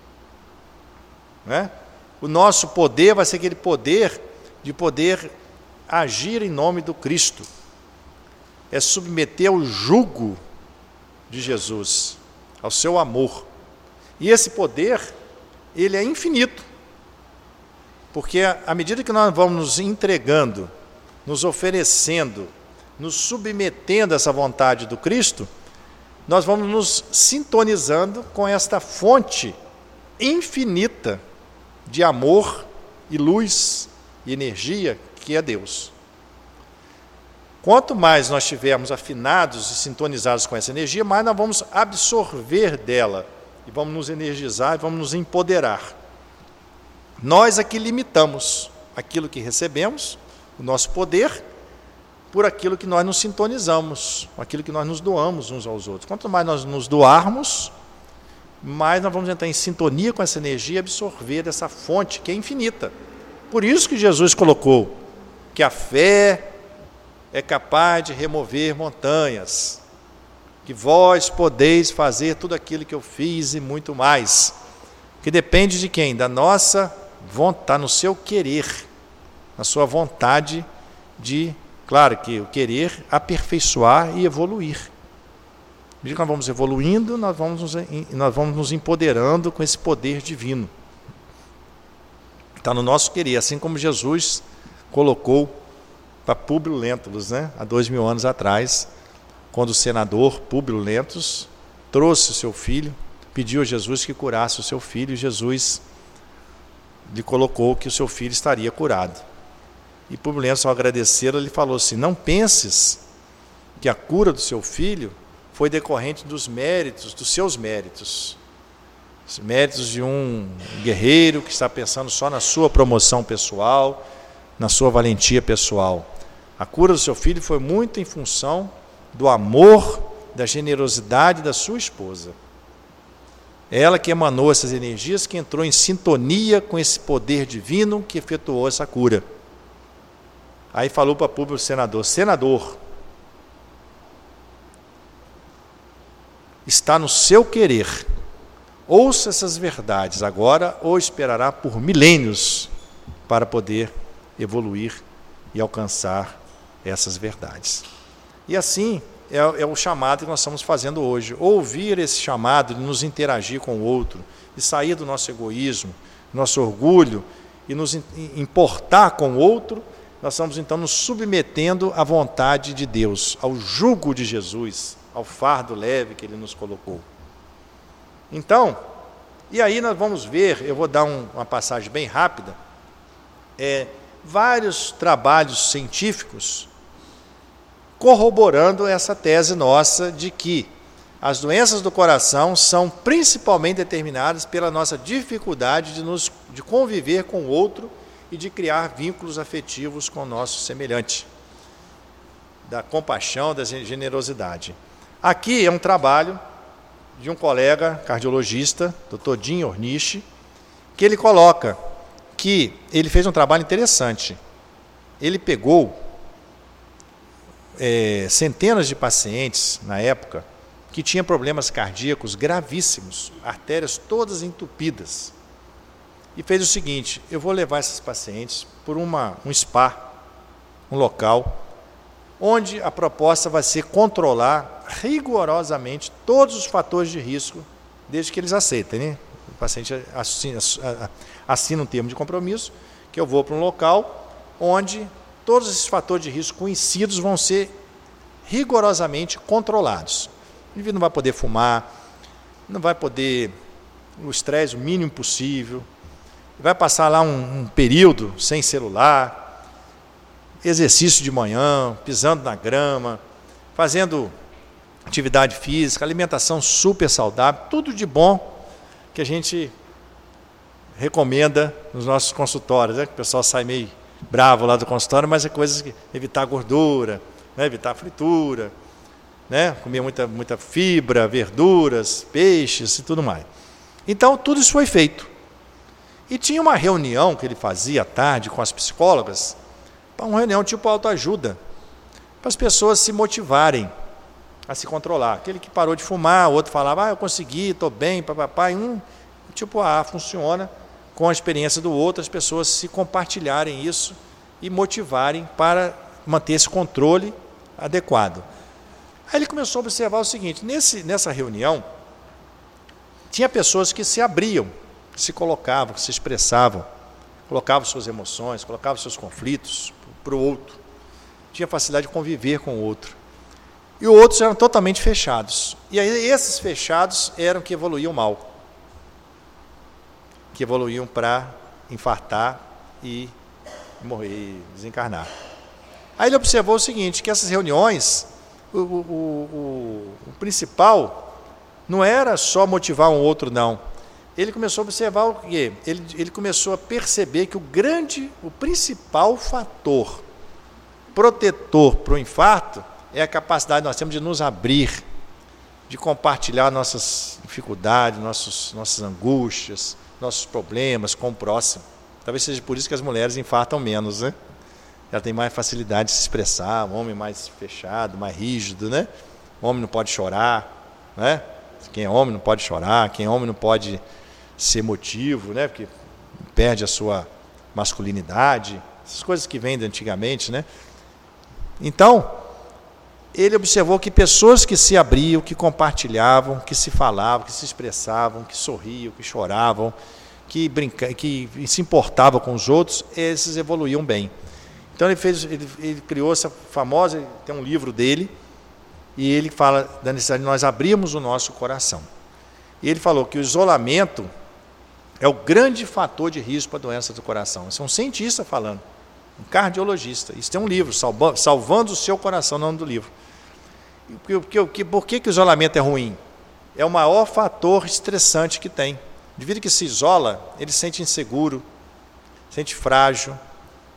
Né? O nosso poder vai ser aquele poder de poder agir em nome do Cristo. É submeter ao jugo de Jesus, ao seu amor. E esse poder, ele é infinito. Porque à medida que nós vamos nos entregando, nos oferecendo, nos submetendo a essa vontade do Cristo, nós vamos nos sintonizando com esta fonte infinita de amor e luz e energia que é Deus. Quanto mais nós estivermos afinados e sintonizados com essa energia, mais nós vamos absorver dela e vamos nos energizar e vamos nos empoderar. Nós aqui limitamos aquilo que recebemos, o nosso poder, por aquilo que nós nos sintonizamos, aquilo que nós nos doamos uns aos outros. Quanto mais nós nos doarmos, mais nós vamos entrar em sintonia com essa energia e absorver dessa fonte que é infinita. Por isso que Jesus colocou que a fé é capaz de remover montanhas, que vós podeis fazer tudo aquilo que eu fiz e muito mais, que depende de quem? Da nossa vontade, no seu querer, na sua vontade de, claro que o querer aperfeiçoar e evoluir. À medida que nós vamos evoluindo, nós vamos nos, nós vamos nos empoderando com esse poder divino. Está no nosso querer, assim como Jesus colocou para Públio Lentulus, né? Há dois mil anos atrás, quando o senador Públio Lentulus trouxe o seu filho, pediu a Jesus que curasse o seu filho, e Jesus lhe colocou que o seu filho estaria curado. E Públio Lentulus, ao agradecer, ele falou assim: não penses que a cura do seu filho foi decorrente dos méritos, dos seus méritos, os méritos de um guerreiro que está pensando só na sua promoção pessoal, na sua valentia pessoal. A cura do seu filho foi muito em função do amor, da generosidade da sua esposa. Ela que emanou essas energias, que entrou em sintonia com esse poder divino que efetuou essa cura. Aí falou para Públio Senador: Senador, está no seu querer. Ouça essas verdades agora ou esperará por milênios para poder evoluir e alcançar essas verdades. E assim é, é o chamado que nós estamos fazendo hoje. Ouvir esse chamado de nos interagir com o outro, de sair do nosso egoísmo, nosso orgulho e nos importar com o outro, nós estamos então nos submetendo à vontade de Deus, ao jugo de Jesus, ao fardo leve que Ele nos colocou. Então, e aí nós vamos ver, eu vou dar um, uma passagem bem rápida, é, vários trabalhos científicos corroborando essa tese nossa de que as doenças do coração são principalmente determinadas pela nossa dificuldade de, nos, de conviver com o outro e de criar vínculos afetivos com o nosso semelhante, da compaixão, da generosidade. Aqui é um trabalho de um colega cardiologista, doutor Jim Ornish, que ele coloca que ele fez um trabalho interessante. Ele pegou é, centenas de pacientes, na época, que tinham problemas cardíacos gravíssimos, artérias todas entupidas, e fez o seguinte: eu vou levar esses pacientes por uma, um spa, um local, onde a proposta vai ser controlar rigorosamente todos os fatores de risco, desde que eles aceitem, né? O paciente assina, assina um termo de compromisso, que eu vou para um local onde todos esses fatores de risco conhecidos vão ser rigorosamente controlados. O indivíduo não vai poder fumar, não vai poder, o estresse o mínimo possível, vai passar lá um, um período sem celular, exercício de manhã, pisando na grama, fazendo atividade física, alimentação super saudável, tudo de bom que a gente recomenda nos nossos consultórios, né? Que o pessoal sai meio bravo lá do consultório, mas é coisas que evitar gordura, né? Evitar fritura, né? Comer muita, muita fibra, verduras, peixes e tudo mais. Então, tudo isso foi feito. E tinha uma reunião que ele fazia à tarde com as psicólogas, uma reunião tipo autoajuda, para as pessoas se motivarem a se controlar. Aquele que parou de fumar, o outro falava: ah, eu consegui, estou bem, papapá. Um tipo A funciona com a experiência do outro, as pessoas se compartilharem isso e motivarem para manter esse controle adequado. Aí ele começou a observar o seguinte: nesse, nessa reunião, tinha pessoas que se abriam, que se colocavam, que se expressavam, colocavam suas emoções, colocavam seus conflitos para o outro, tinha facilidade de conviver com o outro. E outros eram totalmente fechados. E aí esses fechados eram que evoluíam mal, que evoluíam para infartar e morrer, desencarnar. Aí ele observou o seguinte, que essas reuniões, o, o, o, o principal não era só motivar um outro, não. Ele começou a observar o quê? Ele, ele começou a perceber que o grande, o principal fator protetor para o infarto é a capacidade que nós temos de nos abrir, de compartilhar nossas dificuldades, nossos, nossas angústias, nossos problemas com o próximo. Talvez seja por isso que as mulheres infartam menos, né? Ela tem mais facilidade de se expressar, o homem mais fechado, mais rígido, né? O homem não pode chorar, né? Quem é homem não pode chorar, quem é homem não pode ser emotivo, né? Porque perde a sua masculinidade, essas coisas que vêm de antigamente, né? Então, ele observou que pessoas que se abriam, que compartilhavam, que se falavam, que se expressavam, que sorriam, que choravam, que, brinca, que se importavam com os outros, esses evoluíam bem. Então ele, fez, ele, ele criou essa famosa, tem um livro dele, e ele fala da necessidade de nós abrirmos o nosso coração. E ele falou que o isolamento é o grande fator de risco para a doença do coração. Isso é um cientista falando, um cardiologista. Isso tem um livro, Salvando, Salvando o Seu Coração, o nome do livro. Por que, por que, que o isolamento é ruim? É o maior fator estressante que tem. Devido que se isola, ele se sente inseguro, se sente frágil,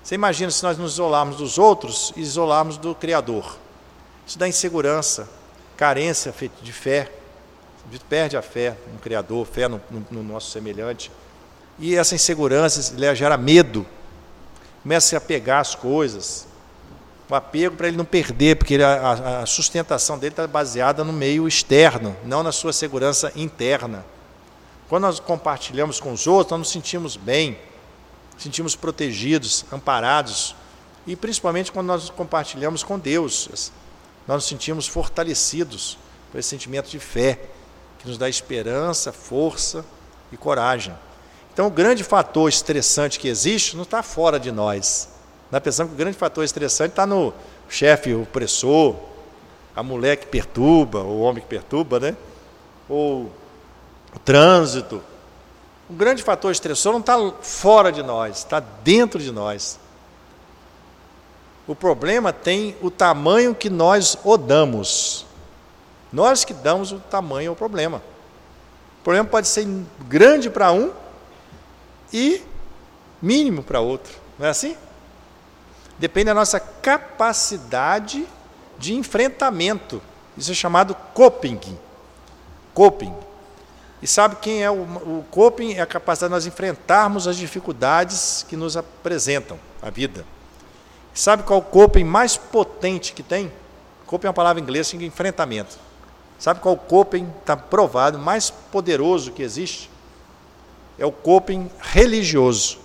Você imagina se nós nos isolarmos dos outros e isolarmos do Criador. Isso dá insegurança, carência de fé. A gente perde a fé no Criador, fé no, no, no nosso semelhante. E essa insegurança gera medo. Começa a se apegar às coisas. O apego para ele não perder, porque ele, a, a sustentação dele está baseada no meio externo, não na sua segurança interna. Quando nós compartilhamos com os outros, nós nos sentimos bem, sentimos protegidos, amparados. E principalmente quando nós compartilhamos com Deus, nós nos sentimos fortalecidos por esse sentimento de fé, que nos dá esperança, força e coragem. Então, o grande fator estressante que existe não está fora de nós. Nós pensamos que o grande fator estressante está no chefe opressor, a mulher que perturba, o homem que perturba, né? Ou o trânsito. O grande fator estressor não está fora de nós, está dentro de nós. O problema tem o tamanho que nós o damos. Nós que damos o tamanho ao problema. O problema pode ser grande para um e mínimo para outro. Não é assim? Depende da nossa capacidade de enfrentamento. Isso é chamado coping. Coping. E sabe quem é o, o coping? É a capacidade de nós enfrentarmos as dificuldades que nos apresentam a vida. Sabe qual o coping mais potente que tem? Coping é uma palavra em inglês, significa enfrentamento. Sabe qual o coping está provado mais poderoso que existe? É o coping religioso.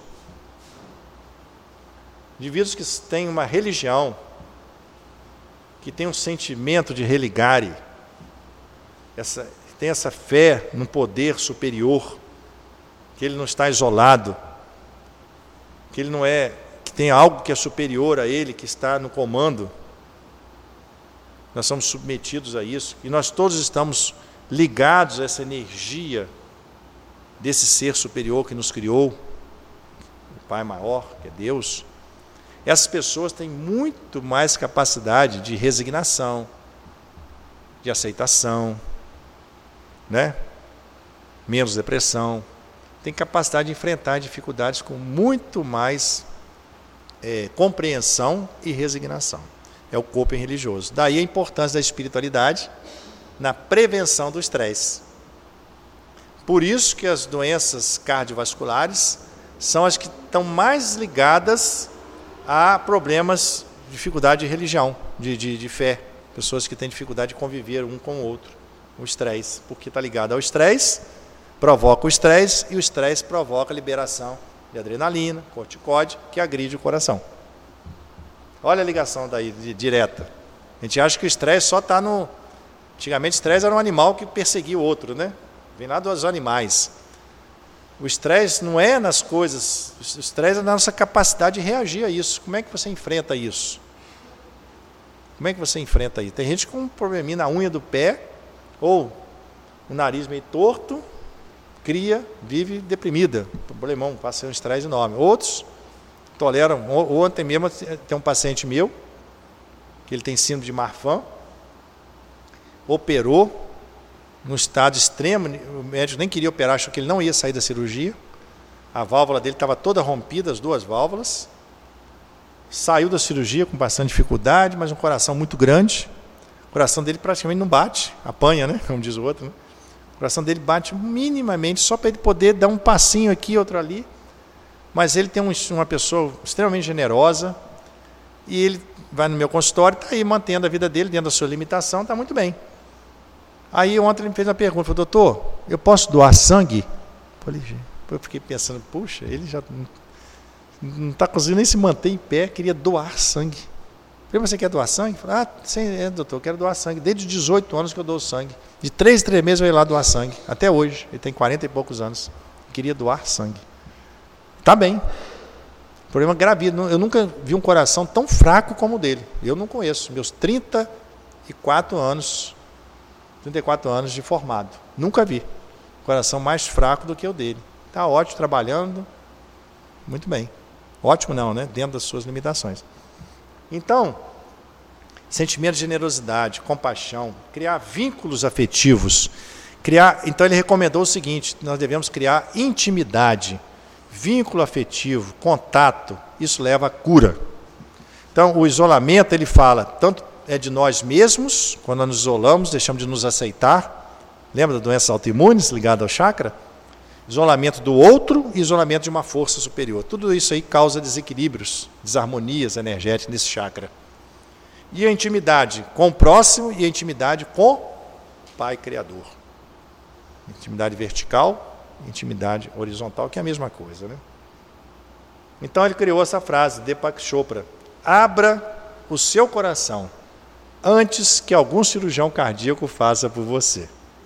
Indivíduos que têm uma religião, que têm um sentimento de religare, essa, tem essa fé no poder superior, que ele não está isolado, que ele não é, que tem algo que é superior a ele, que está no comando. Nós somos submetidos a isso, e nós todos estamos ligados a essa energia desse ser superior que nos criou, o Pai maior, que é Deus. Essas pessoas têm muito mais capacidade de resignação, de aceitação, né? Menos depressão, tem capacidade de enfrentar dificuldades com muito mais é, compreensão e resignação. É o coping religioso. Daí a importância da espiritualidade na prevenção do estresse. Por isso que as doenças cardiovasculares são as que estão mais ligadas a problemas, dificuldade de religião, de, de, de fé. Pessoas que têm dificuldade de conviver um com o outro. O estresse, porque está ligado ao estresse, provoca o estresse, e o estresse provoca a liberação de adrenalina, corticóide, que agride o coração. Olha a ligação daí, de, direta. A gente acha que o estresse só está no... Antigamente o estresse era um animal que perseguia o outro, né? Vem lá dos animais. O estresse não é nas coisas, o estresse é na nossa capacidade de reagir a isso. Como é que você enfrenta isso? Como é que você enfrenta isso? Tem gente com um probleminha na unha do pé, ou o nariz meio torto, cria, vive deprimida. Problemão, passa um estresse enorme. Outros toleram. Ontem mesmo tem um paciente meu, que ele tem síndrome de Marfan, operou num estado extremo, o médico nem queria operar, achou que ele não ia sair da cirurgia, a válvula dele estava toda rompida, as duas válvulas, saiu da cirurgia com bastante dificuldade, mas um coração muito grande, o coração dele praticamente não bate, apanha, né, como diz o outro, né? O coração dele bate minimamente, só para ele poder dar um passinho aqui, outro ali, mas ele tem um, uma pessoa extremamente generosa, e ele vai no meu consultório, está aí mantendo a vida dele dentro da sua limitação, está muito bem. Aí ontem ele me fez uma pergunta, falou, doutor, eu posso doar sangue? Falei, eu fiquei pensando, puxa, ele já não está conseguindo nem se manter em pé, queria doar sangue. Falei, você quer doar sangue? Falei, ah, sim, é, doutor, eu quero doar sangue. Desde os dezoito anos que eu dou sangue. De três em três meses eu ia lá doar sangue. Até hoje, ele tem quarenta e poucos anos. Queria doar sangue. Está bem. Problema gravíssimo. Eu nunca vi um coração tão fraco como o dele. Eu não conheço. Meus trinta e quatro anos... trinta e quatro anos de formado. Nunca vi. Coração mais fraco do que o dele. Está ótimo, trabalhando. Muito bem. Ótimo não, né? Dentro das suas limitações. Então, sentimento de generosidade, compaixão, criar vínculos afetivos. Criar, então ele recomendou o seguinte, nós devemos criar intimidade. vínculo afetivo, contato, isso leva à cura. Então, o isolamento, ele fala, tanto é de nós mesmos, quando nos isolamos, deixamos de nos aceitar. Lembra das doenças autoimunes ligadas ao chakra? Isolamento do outro e isolamento de uma força superior. Tudo isso aí causa desequilíbrios, desarmonias energéticas nesse chakra. E a intimidade com o próximo e a intimidade com o Pai Criador. Intimidade vertical, intimidade horizontal, que é a mesma coisa, né? Então ele criou essa frase, Deepak Chopra: abra o seu coração antes que algum cirurgião cardíaco faça por você.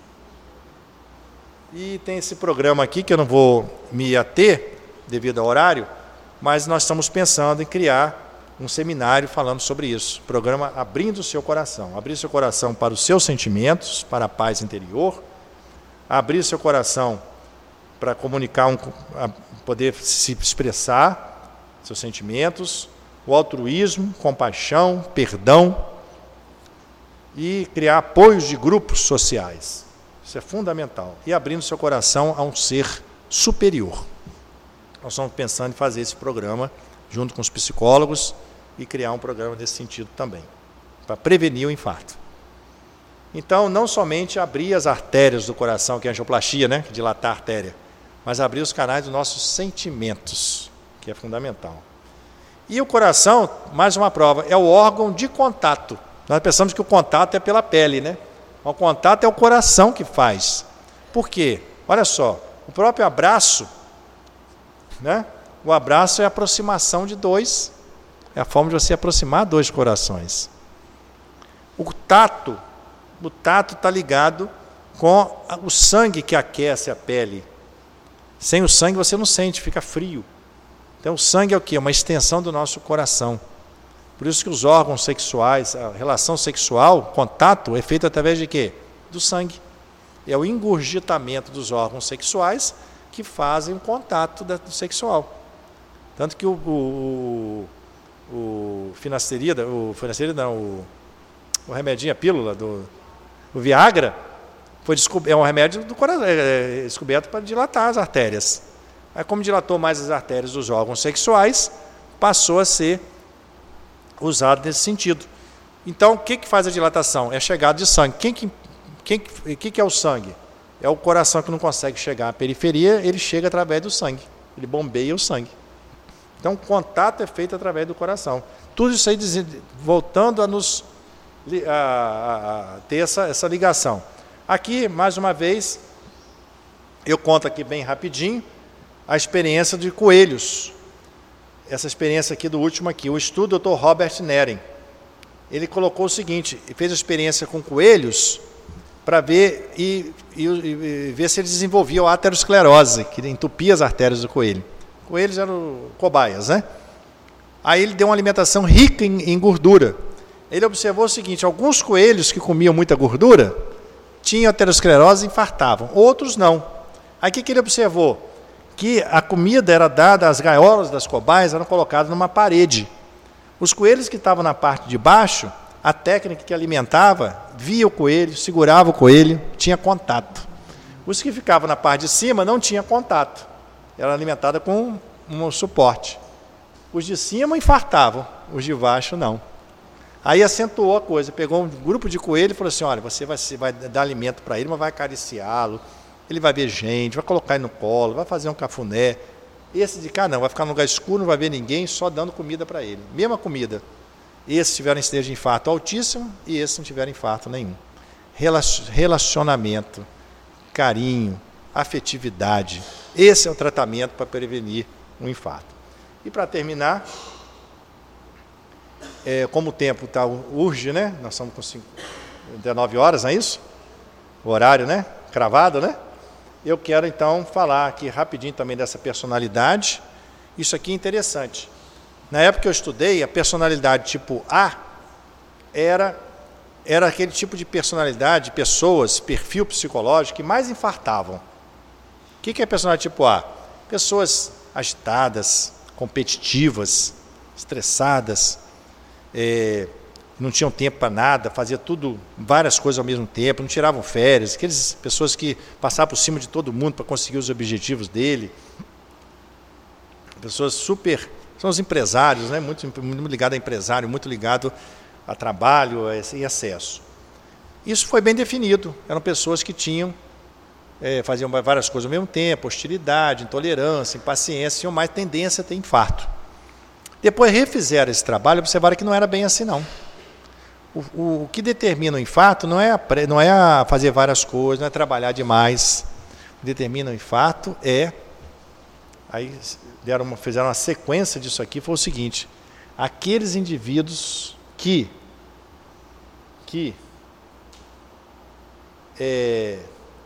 E tem esse programa aqui que eu não vou me ater devido ao horário, mas nós estamos pensando em criar um seminário falando sobre isso. Programa Abrindo o Seu Coração. Abrir seu coração para os seus sentimentos, para a paz interior, abrir seu coração para comunicar, um, poder se expressar seus sentimentos, o altruísmo, compaixão, perdão e criar apoios de grupos sociais. Isso é fundamental. E abrindo seu coração a um ser superior. Nós estamos pensando em fazer esse programa junto com os psicólogos e criar um programa nesse sentido também, para prevenir o infarto. Então, não somente abrir as artérias do coração, que é a angioplastia, né, dilatar a artéria, mas abrir os canais dos nossos sentimentos, que é fundamental. E o coração, mais uma prova, é o órgão de contato. Nós pensamos que o contato é pela pele, né? O contato é o coração que faz. Por quê? Olha só, o próprio abraço, né? O abraço é a aproximação de dois, é a forma de você aproximar dois corações. O tato, o tato está ligado com o sangue que aquece a pele. Sem o sangue você não sente, fica frio. Então o sangue é o quê? Uma extensão do nosso coração. Por isso que os órgãos sexuais, a relação sexual, contato, é feito através de quê? Do sangue. É o engurgitamento dos órgãos sexuais que fazem o contato da, do sexual. Tanto que o, o, o finasterida, o finasterida não, o, o remedinho, a pílula do o Viagra, foi é um remédio do coração, é, é descoberto para dilatar as artérias. Aí, como dilatou mais as artérias dos órgãos sexuais, passou a ser usado nesse sentido. Então, o que, que faz a dilatação? É a chegada de sangue. Quem que, quem que, que é o sangue? É o coração que não consegue chegar à periferia, ele chega através do sangue. Ele bombeia o sangue. Então, o contato é feito através do coração. Tudo isso aí voltando a nos a, a, a ter essa, essa ligação. Aqui, mais uma vez, eu conto aqui bem rapidinho a experiência de coelhos. Essa experiência aqui do último aqui, o estudo do doutor Robert Neren. Ele colocou o seguinte, fez a experiência com coelhos para ver e, e, e ver se eles desenvolviam a aterosclerose, que entupia as artérias do coelho. Coelhos eram cobaias, né? Aí ele deu uma alimentação rica em, em gordura. Ele observou o seguinte, alguns coelhos que comiam muita gordura tinham aterosclerose e infartavam, outros não. Aí o que, que ele observou? Que a comida era dada, as gaiolas das cobaias eram colocadas numa parede. Os coelhos que estavam na parte de baixo, a técnica que alimentava, via o coelho, segurava o coelho, tinha contato. Os que ficavam na parte de cima não tinha contato, era alimentada com um suporte. Os de cima infartavam, os de baixo não. Aí acentuou a coisa, pegou um grupo de coelho e falou assim, olha, você vai, vai dar alimento para ele, mas vai acariciá-lo, ele vai ver gente, vai colocar ele no colo, vai fazer um cafuné. Esse de cá não, vai ficar num lugar escuro, não vai ver ninguém, só dando comida para ele. Mesma comida. Esses tiveram incidência de infarto altíssimo e esses não tiveram infarto nenhum. Relacionamento, carinho, afetividade. Esse é o tratamento para prevenir um infarto. E para terminar, é, como o tempo tá, urge, né? Nós estamos com cinco, dezenove horas, não é isso? O horário, né? Cravado, né? Eu quero, então, falar aqui rapidinho também dessa personalidade. Isso aqui é interessante. Na época que eu estudei, a personalidade tipo A era, era aquele tipo de personalidade, de pessoas, perfil psicológico, que mais infartavam. O que é personalidade tipo A? Pessoas agitadas, competitivas, estressadas, é, não tinham tempo para nada, fazia tudo, várias coisas ao mesmo tempo, não tiravam férias, aquelas pessoas que passavam por cima de todo mundo para conseguir os objetivos dele. pessoas super, são os empresários, né? muito, muito ligado a empresário, muito ligado a trabalho e acesso. Isso foi bem definido, eram pessoas que tinham, é, faziam várias coisas ao mesmo tempo, hostilidade, intolerância, impaciência, tinham mais tendência a ter infarto. Depois refizeram esse trabalho, observaram que não era bem assim não. O, o, o que determina o infarto não é, a, não é a fazer várias coisas, não é trabalhar demais. O que determina o infarto é, aí deram uma, fizeram uma sequência disso aqui, foi o seguinte, aqueles indivíduos que, que é,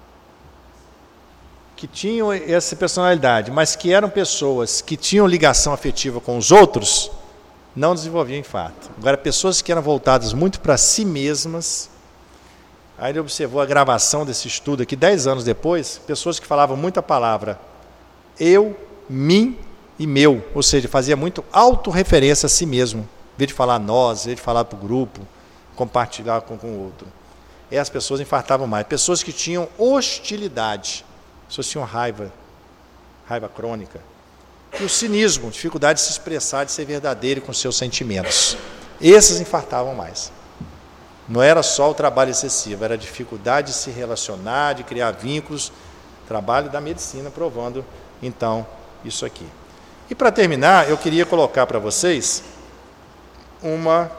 que tinham essa personalidade, mas que eram pessoas que tinham ligação afetiva com os outros, não desenvolviam infarto. Agora, pessoas que eram voltadas muito para si mesmas, aí ele observou a gravação desse estudo aqui, dez anos depois, pessoas que falavam muito a palavra eu, mim e meu, ou seja, fazia muito autorreferência a si mesmo, em vez de falar nós, em vez de falar para o grupo, compartilhar com, com o outro. E as pessoas infartavam mais. Pessoas que tinham hostilidade, pessoas tinham raiva, raiva crônica. E o cinismo, dificuldade de se expressar, de ser verdadeiro com seus sentimentos. Esses infartavam mais. Não era só o trabalho excessivo, era a dificuldade de se relacionar, de criar vínculos, trabalho da medicina provando, então, isso aqui. E para terminar, eu queria colocar para vocês uma,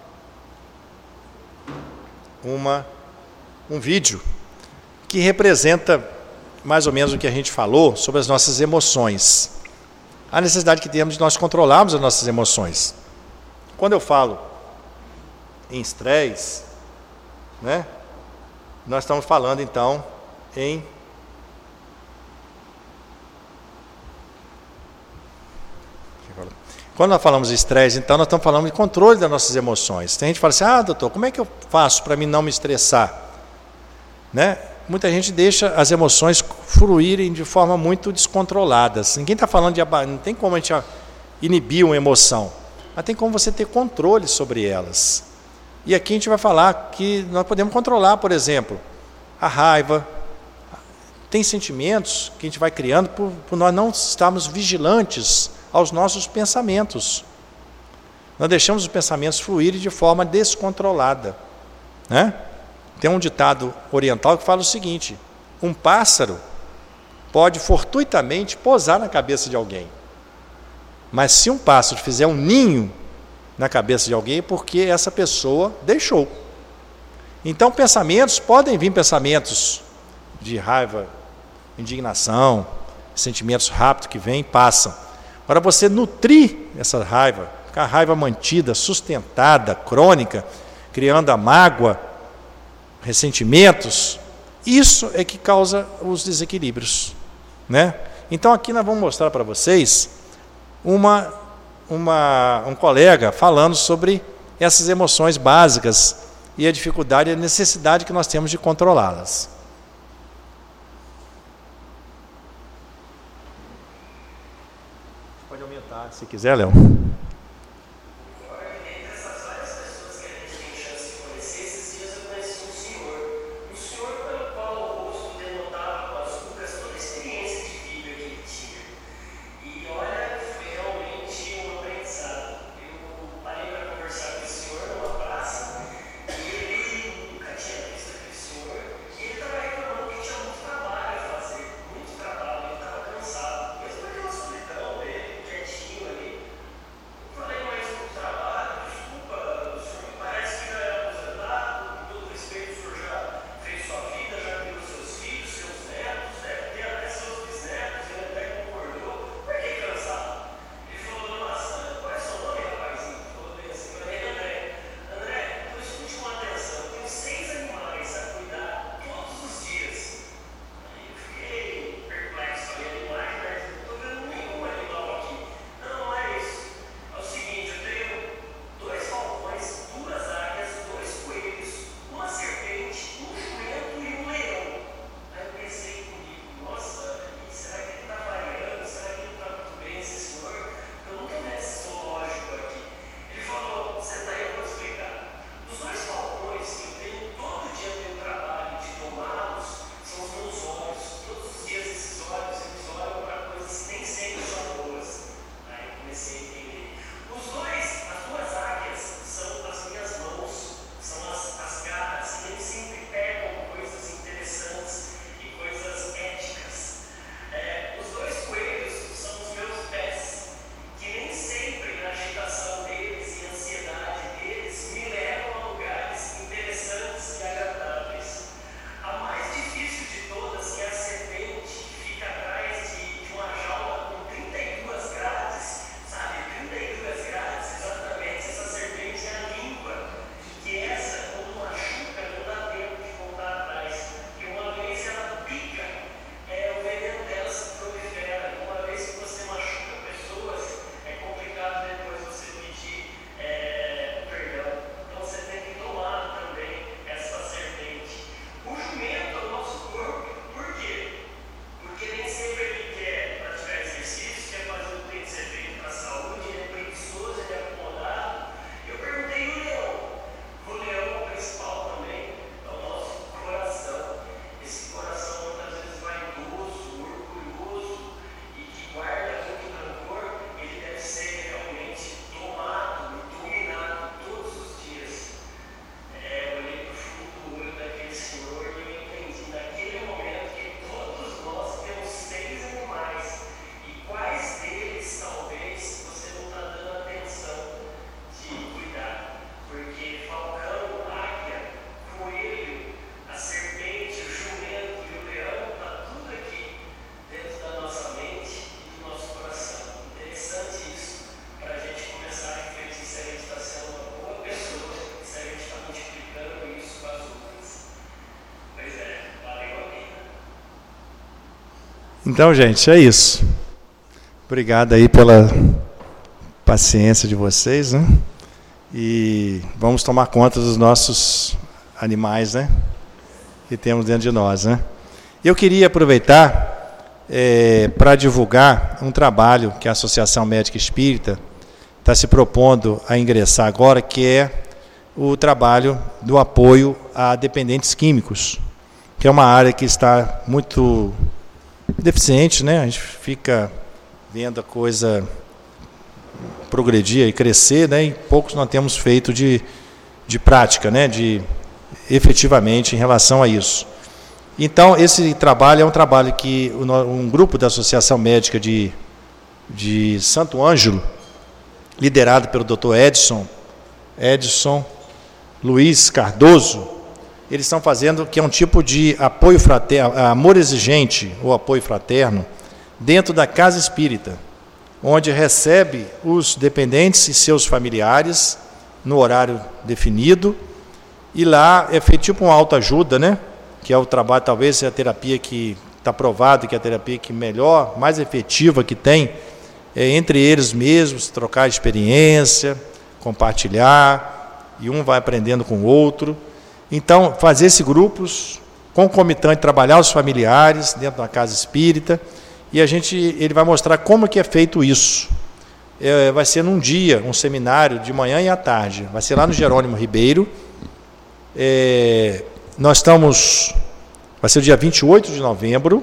uma, um vídeo que representa mais ou menos o que a gente falou sobre as nossas emoções. A necessidade que temos de nós controlarmos as nossas emoções. Quando eu falo em estresse, né, nós estamos falando então em Quando nós falamos de estresse, então, nós estamos falando de controle das nossas emoções. Tem gente que fala assim, ah, doutor, como é que eu faço para mim não me estressar? Né? Muita gente deixa as emoções fluírem de forma muito descontrolada. Ninguém está falando de... Não tem como a gente inibir uma emoção, mas tem como você ter controle sobre elas. E aqui a gente vai falar que nós podemos controlar, por exemplo, a raiva. Tem sentimentos que a gente vai criando por, por nós não estarmos vigilantes aos nossos pensamentos. Nós deixamos os pensamentos fluírem de forma descontrolada. Né? Tem um ditado oriental que fala o seguinte, um pássaro pode fortuitamente pousar na cabeça de alguém, mas se um pássaro fizer um ninho na cabeça de alguém, é porque essa pessoa deixou. Então pensamentos, podem vir pensamentos de raiva, indignação, sentimentos rápidos que vêm e passam. Agora você nutrir essa raiva, ficar a raiva mantida, sustentada, crônica, criando a mágoa, ressentimentos, isso é que causa os desequilíbrios. Né? Então aqui nós vamos mostrar para vocês uma, uma, um colega falando sobre essas emoções básicas e a dificuldade e a necessidade que nós temos de controlá-las. Pode aumentar, se quiser, Léo. Então, gente, é isso. Obrigado aí pela paciência de vocês, né? E vamos tomar conta dos nossos animais, né? Que temos dentro de nós, né? Eu queria aproveitar é, para divulgar um trabalho que a Associação Médica Espírita está se propondo a ingressar agora, que é o trabalho do apoio a dependentes químicos, que é uma área que está muito deficiente, né? A gente fica vendo a coisa progredir e crescer, né? E poucos nós temos feito de, de prática, né? De efetivamente em relação a isso. Então, esse trabalho é um trabalho que um grupo da Associação Médica de, de Santo Ângelo, liderado pelo doutor Edson, Edson Luiz Cardoso, eles estão fazendo, que é um tipo de apoio fraterno, amor exigente, ou apoio fraterno, dentro da casa espírita, onde recebe os dependentes e seus familiares no horário definido, e lá é feito tipo uma autoajuda, né? Que é o trabalho, talvez é a terapia que está provada, que é a terapia que melhor, mais efetiva que tem, é entre eles mesmos, trocar experiência, compartilhar, e um vai aprendendo com o outro. Então, fazer esses grupos concomitante, trabalhar os familiares dentro da casa espírita, e a gente, ele vai mostrar como que é feito isso. É, vai ser num dia, um seminário de manhã e à tarde, vai ser lá no Jerônimo Ribeiro. É, nós estamos, vai ser o dia vinte e oito de novembro,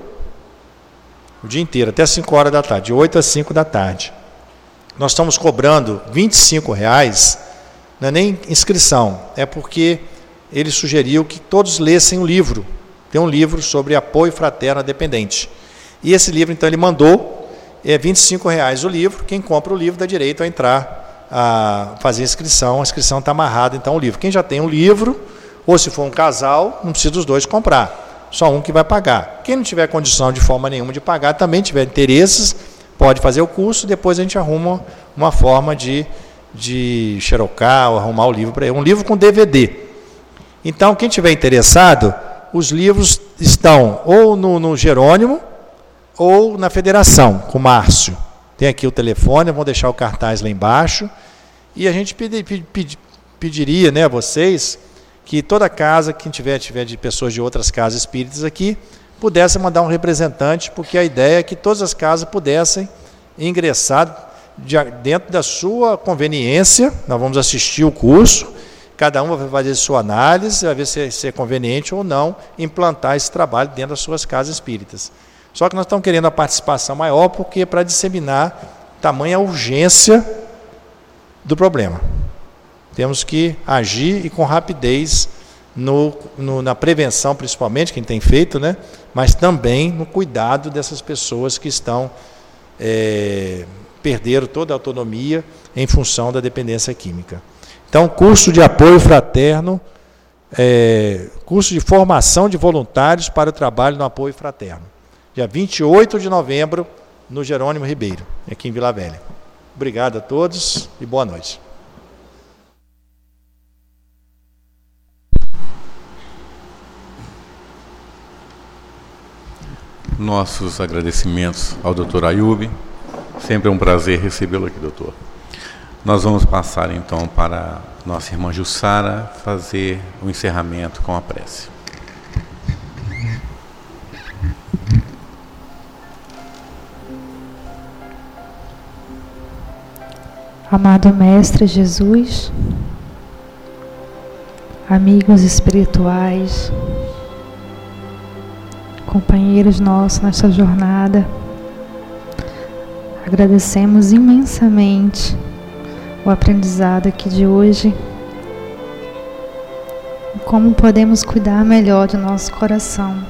o dia inteiro, até cinco horas da tarde, de oito às cinco da tarde. Nós estamos cobrando vinte e cinco reais, não é nem inscrição, é porque ele sugeriu que todos lessem um livro. Tem um livro sobre apoio fraterno a dependente. E esse livro, então, ele mandou, é vinte e cinco reais o livro, quem compra o livro dá direito a entrar, a fazer a inscrição, a inscrição está amarrada, então, o livro. Quem já tem um livro, ou se for um casal, não precisa dos dois comprar, só um que vai pagar. Quem não tiver condição de forma nenhuma de pagar, também tiver interesses, pode fazer o curso, depois a gente arruma uma forma de, de xerocar ou arrumar o livro para ele. Um livro com D V D. Então, quem tiver interessado, os livros estão ou no, no Jerônimo ou na Federação, com o Márcio. Tem aqui o telefone, vamos deixar o cartaz lá embaixo. E a gente pedi, pedi, pediria, né, a vocês que toda casa, quem tiver, tiver de pessoas de outras casas espíritas aqui, pudesse mandar um representante, porque a ideia é que todas as casas pudessem ingressar de, dentro da sua conveniência. Nós vamos assistir o curso, cada um vai fazer sua análise, vai ver se, se é conveniente ou não implantar esse trabalho dentro das suas casas espíritas. Só que nós estamos querendo a participação maior, porque é para disseminar tamanha urgência do problema. Temos que agir e com rapidez no, no, na prevenção, principalmente, quem tem feito, né? Mas também no cuidado dessas pessoas que estão é, perderam toda a autonomia em função da dependência química. Então, curso de apoio fraterno, é, curso de formação de voluntários para o trabalho no apoio fraterno. Dia vinte e oito de novembro, no Jerônimo Ribeiro, aqui em Vila Velha. Obrigado a todos e boa noite. Nossos agradecimentos ao doutor Ayub. Sempre é um prazer recebê-lo aqui, doutor. Nós vamos passar então para nossa irmã Jussara fazer o encerramento com a prece. Amado Mestre Jesus, amigos espirituais, companheiros nossos nesta jornada, agradecemos imensamente o aprendizado aqui de hoje e como podemos cuidar melhor do nosso coração.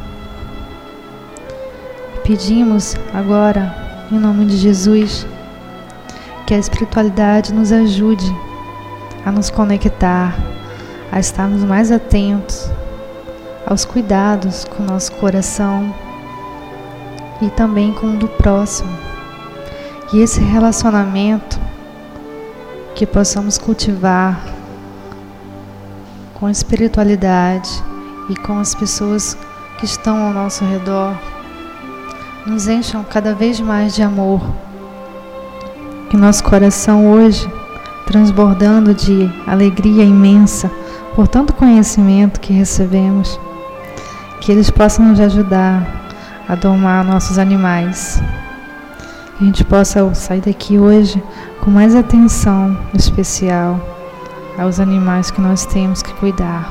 Pedimos agora, em nome de Jesus, que a espiritualidade nos ajude a nos conectar, a estarmos mais atentos aos cuidados com o nosso coração e também com o do próximo. E esse relacionamento que possamos cultivar com espiritualidade e com as pessoas que estão ao nosso redor, nos encham cada vez mais de amor. Que nosso coração hoje, transbordando de alegria imensa por tanto conhecimento que recebemos, que eles possam nos ajudar a domar nossos animais. Que a gente possa sair daqui hoje com mais atenção especial aos animais que nós temos que cuidar.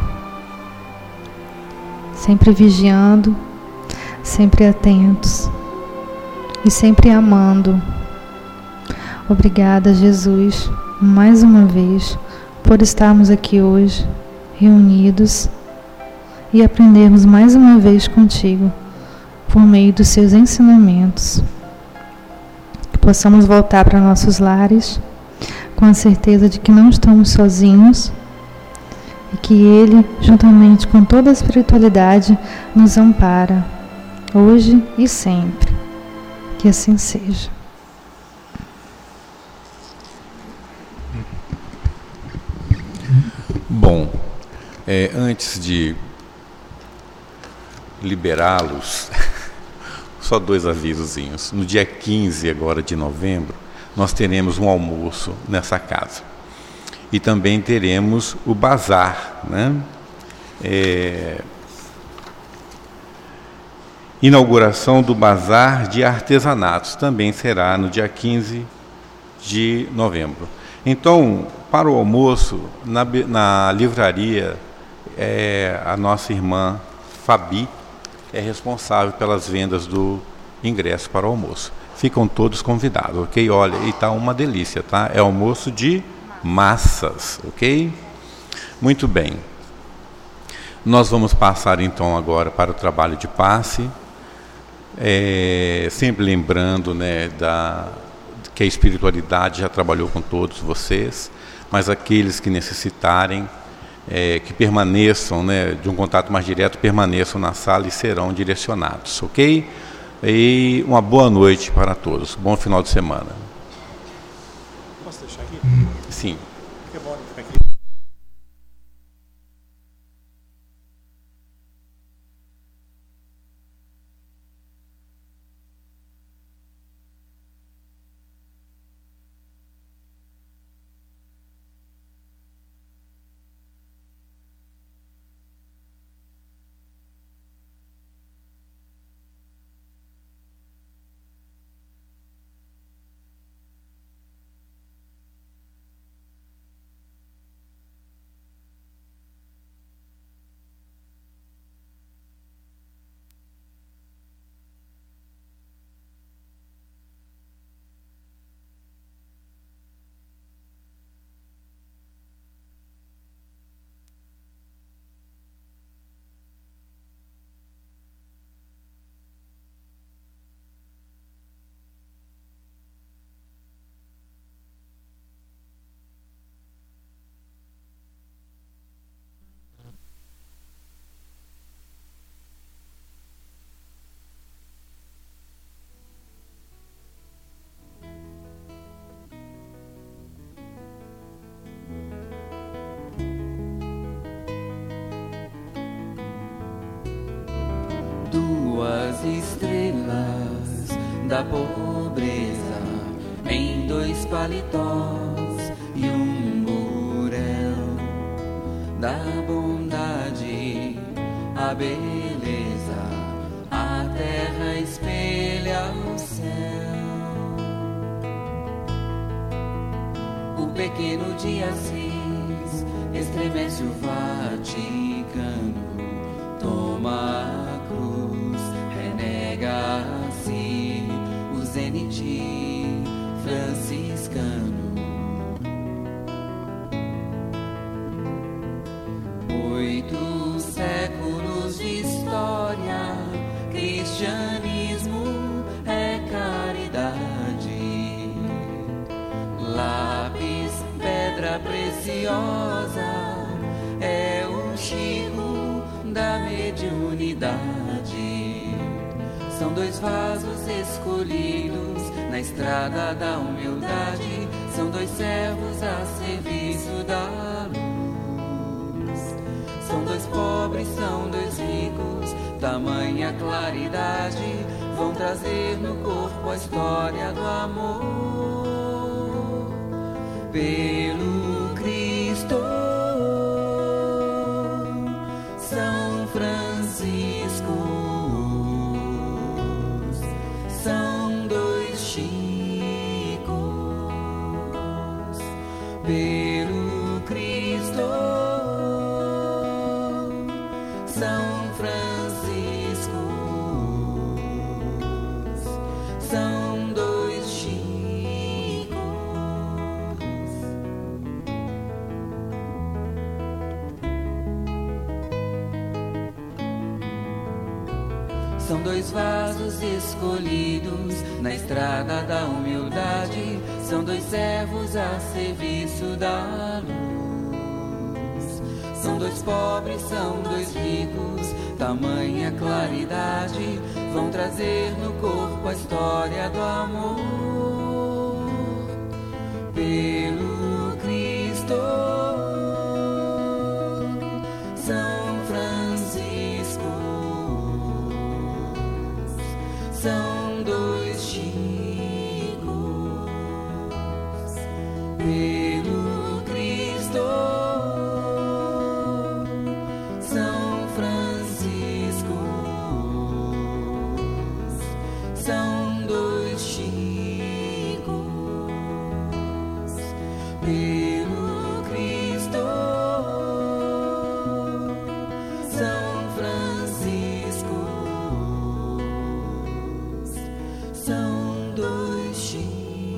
Sempre vigiando, sempre atentos e sempre amando. Obrigada, Jesus, mais uma vez, por estarmos aqui hoje, reunidos, e aprendermos mais uma vez contigo, por meio dos seus ensinamentos. Que possamos voltar para nossos lares, com a certeza de que não estamos sozinhos, e que Ele, juntamente com toda a espiritualidade, nos ampara, hoje e sempre. Que assim seja. Bom, é, antes de liberá-los, só dois avisozinhos. No dia quinze agora de novembro, nós teremos um almoço nessa casa. E também teremos o bazar, né? É, inauguração do bazar de artesanatos, também será no dia quinze de novembro. Então, para o almoço, na, na livraria, é, a nossa irmã Fabi é responsável pelas vendas do ingresso para o almoço. Ficam todos convidados, ok? Olha, e tá uma delícia, tá? É almoço de massas, ok? Muito bem. Nós vamos passar então agora para o trabalho de passe, é, sempre lembrando, né, da, que a espiritualidade já trabalhou com todos vocês, mas aqueles que necessitarem, é, que permaneçam, né, de um contato mais direto, permaneçam na sala e serão direcionados, ok? E uma boa noite para todos, bom final de semana. Posso deixar aqui? Sim. Que bom ficar aqui. Duas estrelas da pobreza em dois paletós e um burel, da bondade a beleza, a terra espelha o céu. O pequeno de Assis estremece o Vaticano, toma a cruz, renega-se o zenite franciscano. Oito séculos de história, cristianismo é caridade. Lápis, pedra preciosa, é o Chico da mediunidade. São dois vasos escolhidos na estrada da humildade, são dois servos a serviço da luz. São dois pobres, são dois ricos, tamanha claridade, vão trazer no corpo a história do amor. Pelo Cristo, São Francisco, são dois Chicos. Pelo Cristo, São Francisco, são dois Chicos. São dois vasos escolhidos na estrada da humildade, são dois servos a serviço da luz. São dois pobres, são dois ricos, tamanha claridade, vão trazer no corpo a história do amor. Pelo Cristo, São Francisco, são dois Chicos. Pelo Cristo, São Francisco, são dois Chicos. Pelo Cristo, São Francisco, são dois Chicos.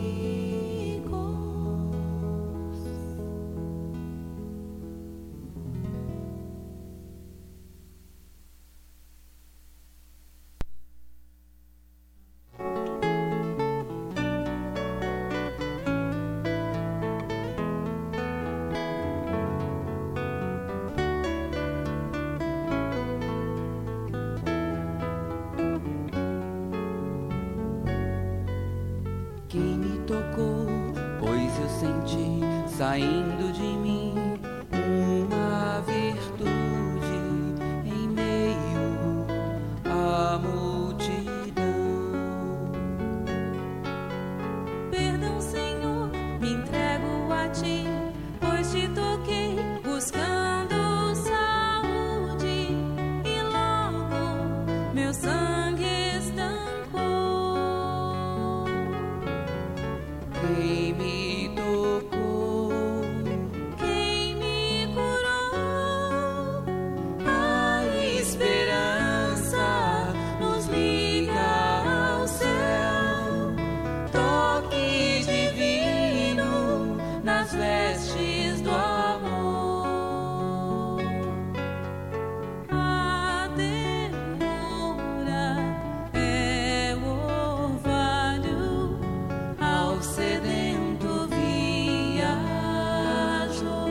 Quem me tocou, pois eu senti saindo de mim uma virtude em meio à multidão. Perdão, Senhor, me entrego a ti, pois te toquei buscando saúde e logo meu sangue estancou. Quem me tocou, Quem me curou, a esperança nos liga ao céu. Toque divino nas vestes do amor. a ternura é o orvalho Ao sedento viajou.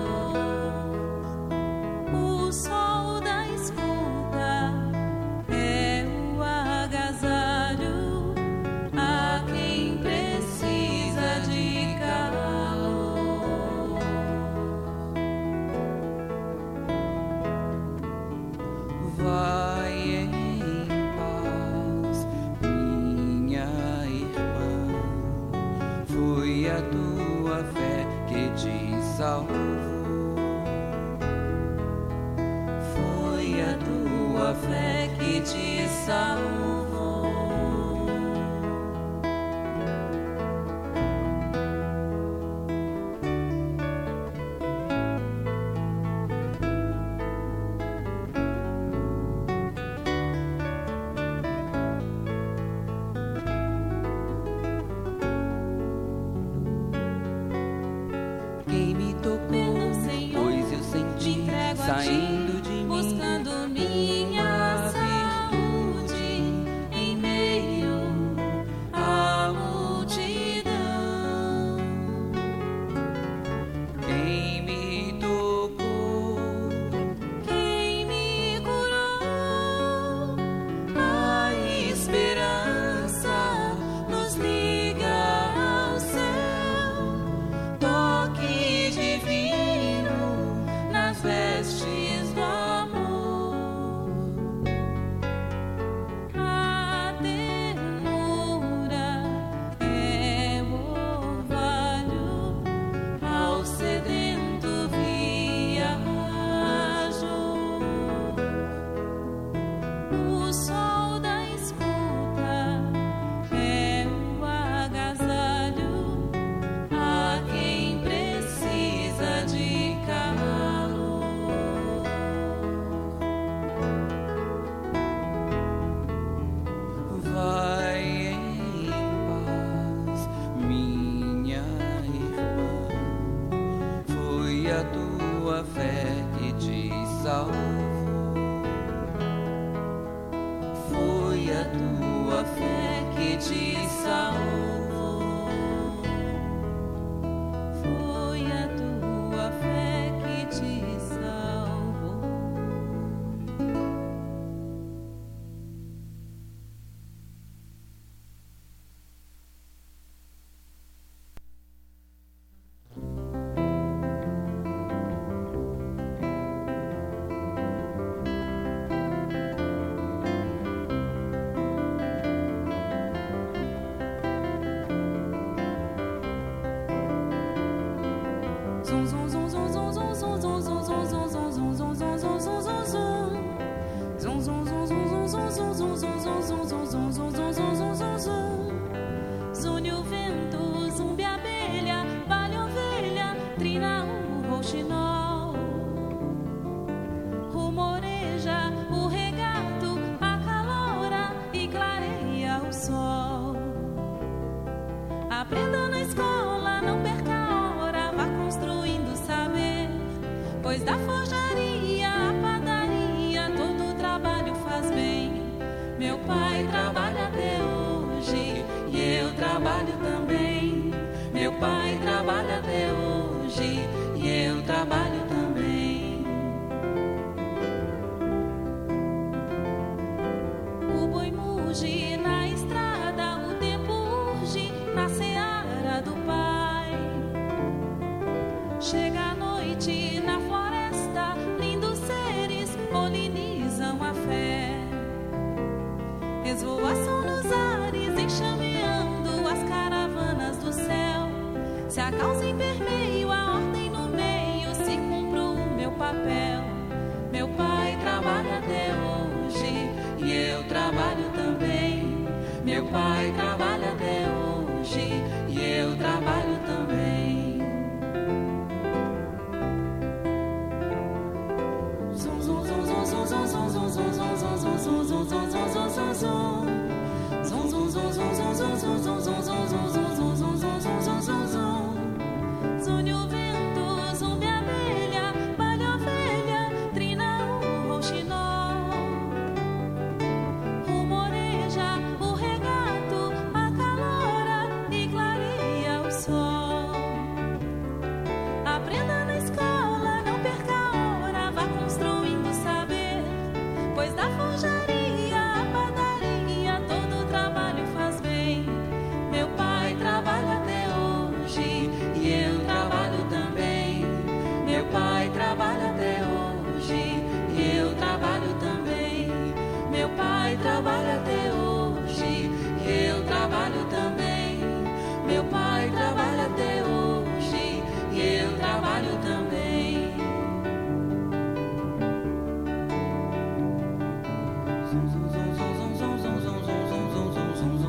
O sol da escuta é o agasalho a quem precisa de calor. Vai em paz, minha irmã. Foi a tua fé que te salvou. Foi a tua fé que te salvou. Quem me tocou, Aprenda na escola, não perca a hora, vá construindo saber. Pois da forjaria à padaria, todo o trabalho faz bem. Meu pai trabalha até hoje e eu trabalho também. Meu pai trabalha até hoje e eu trabalho também. O boi muge na estrada, o tempo urge na seara do pai. Chega a noite na floresta, lindos seres polinizam a fé. Esvoaçam nos ares, enxameando as caravanas do céu. Se a causa em vermelho, a ordem no meio, se cumpro o meu papel. Meu pai trabalha até hoje e eu trabalho também. Meu pai trabalha até hoje e eu trabalho também. Zum zum zum zum zum zum zum zum zum zum zum zum zum zum zum zum zum zum. Zum zum zum zum zum zum zum zum zum zum zum zum zum zum zum zum zum. Zune o vento, zumbi a abelha, palha ovelha, trina o rouxinol. Rumoreja o regato, acalora e clareia o sol. Aprenda na escola, não perca a hora, vá construindo saber. Pois da forjaria à padaria, todo o trabalho faz bem. Meu pai trabalha até hoje e eu trabalho também. Meu pai trabalha até hoje e eu trabalho também. Meu pai trabalha até hoje e eu trabalho também.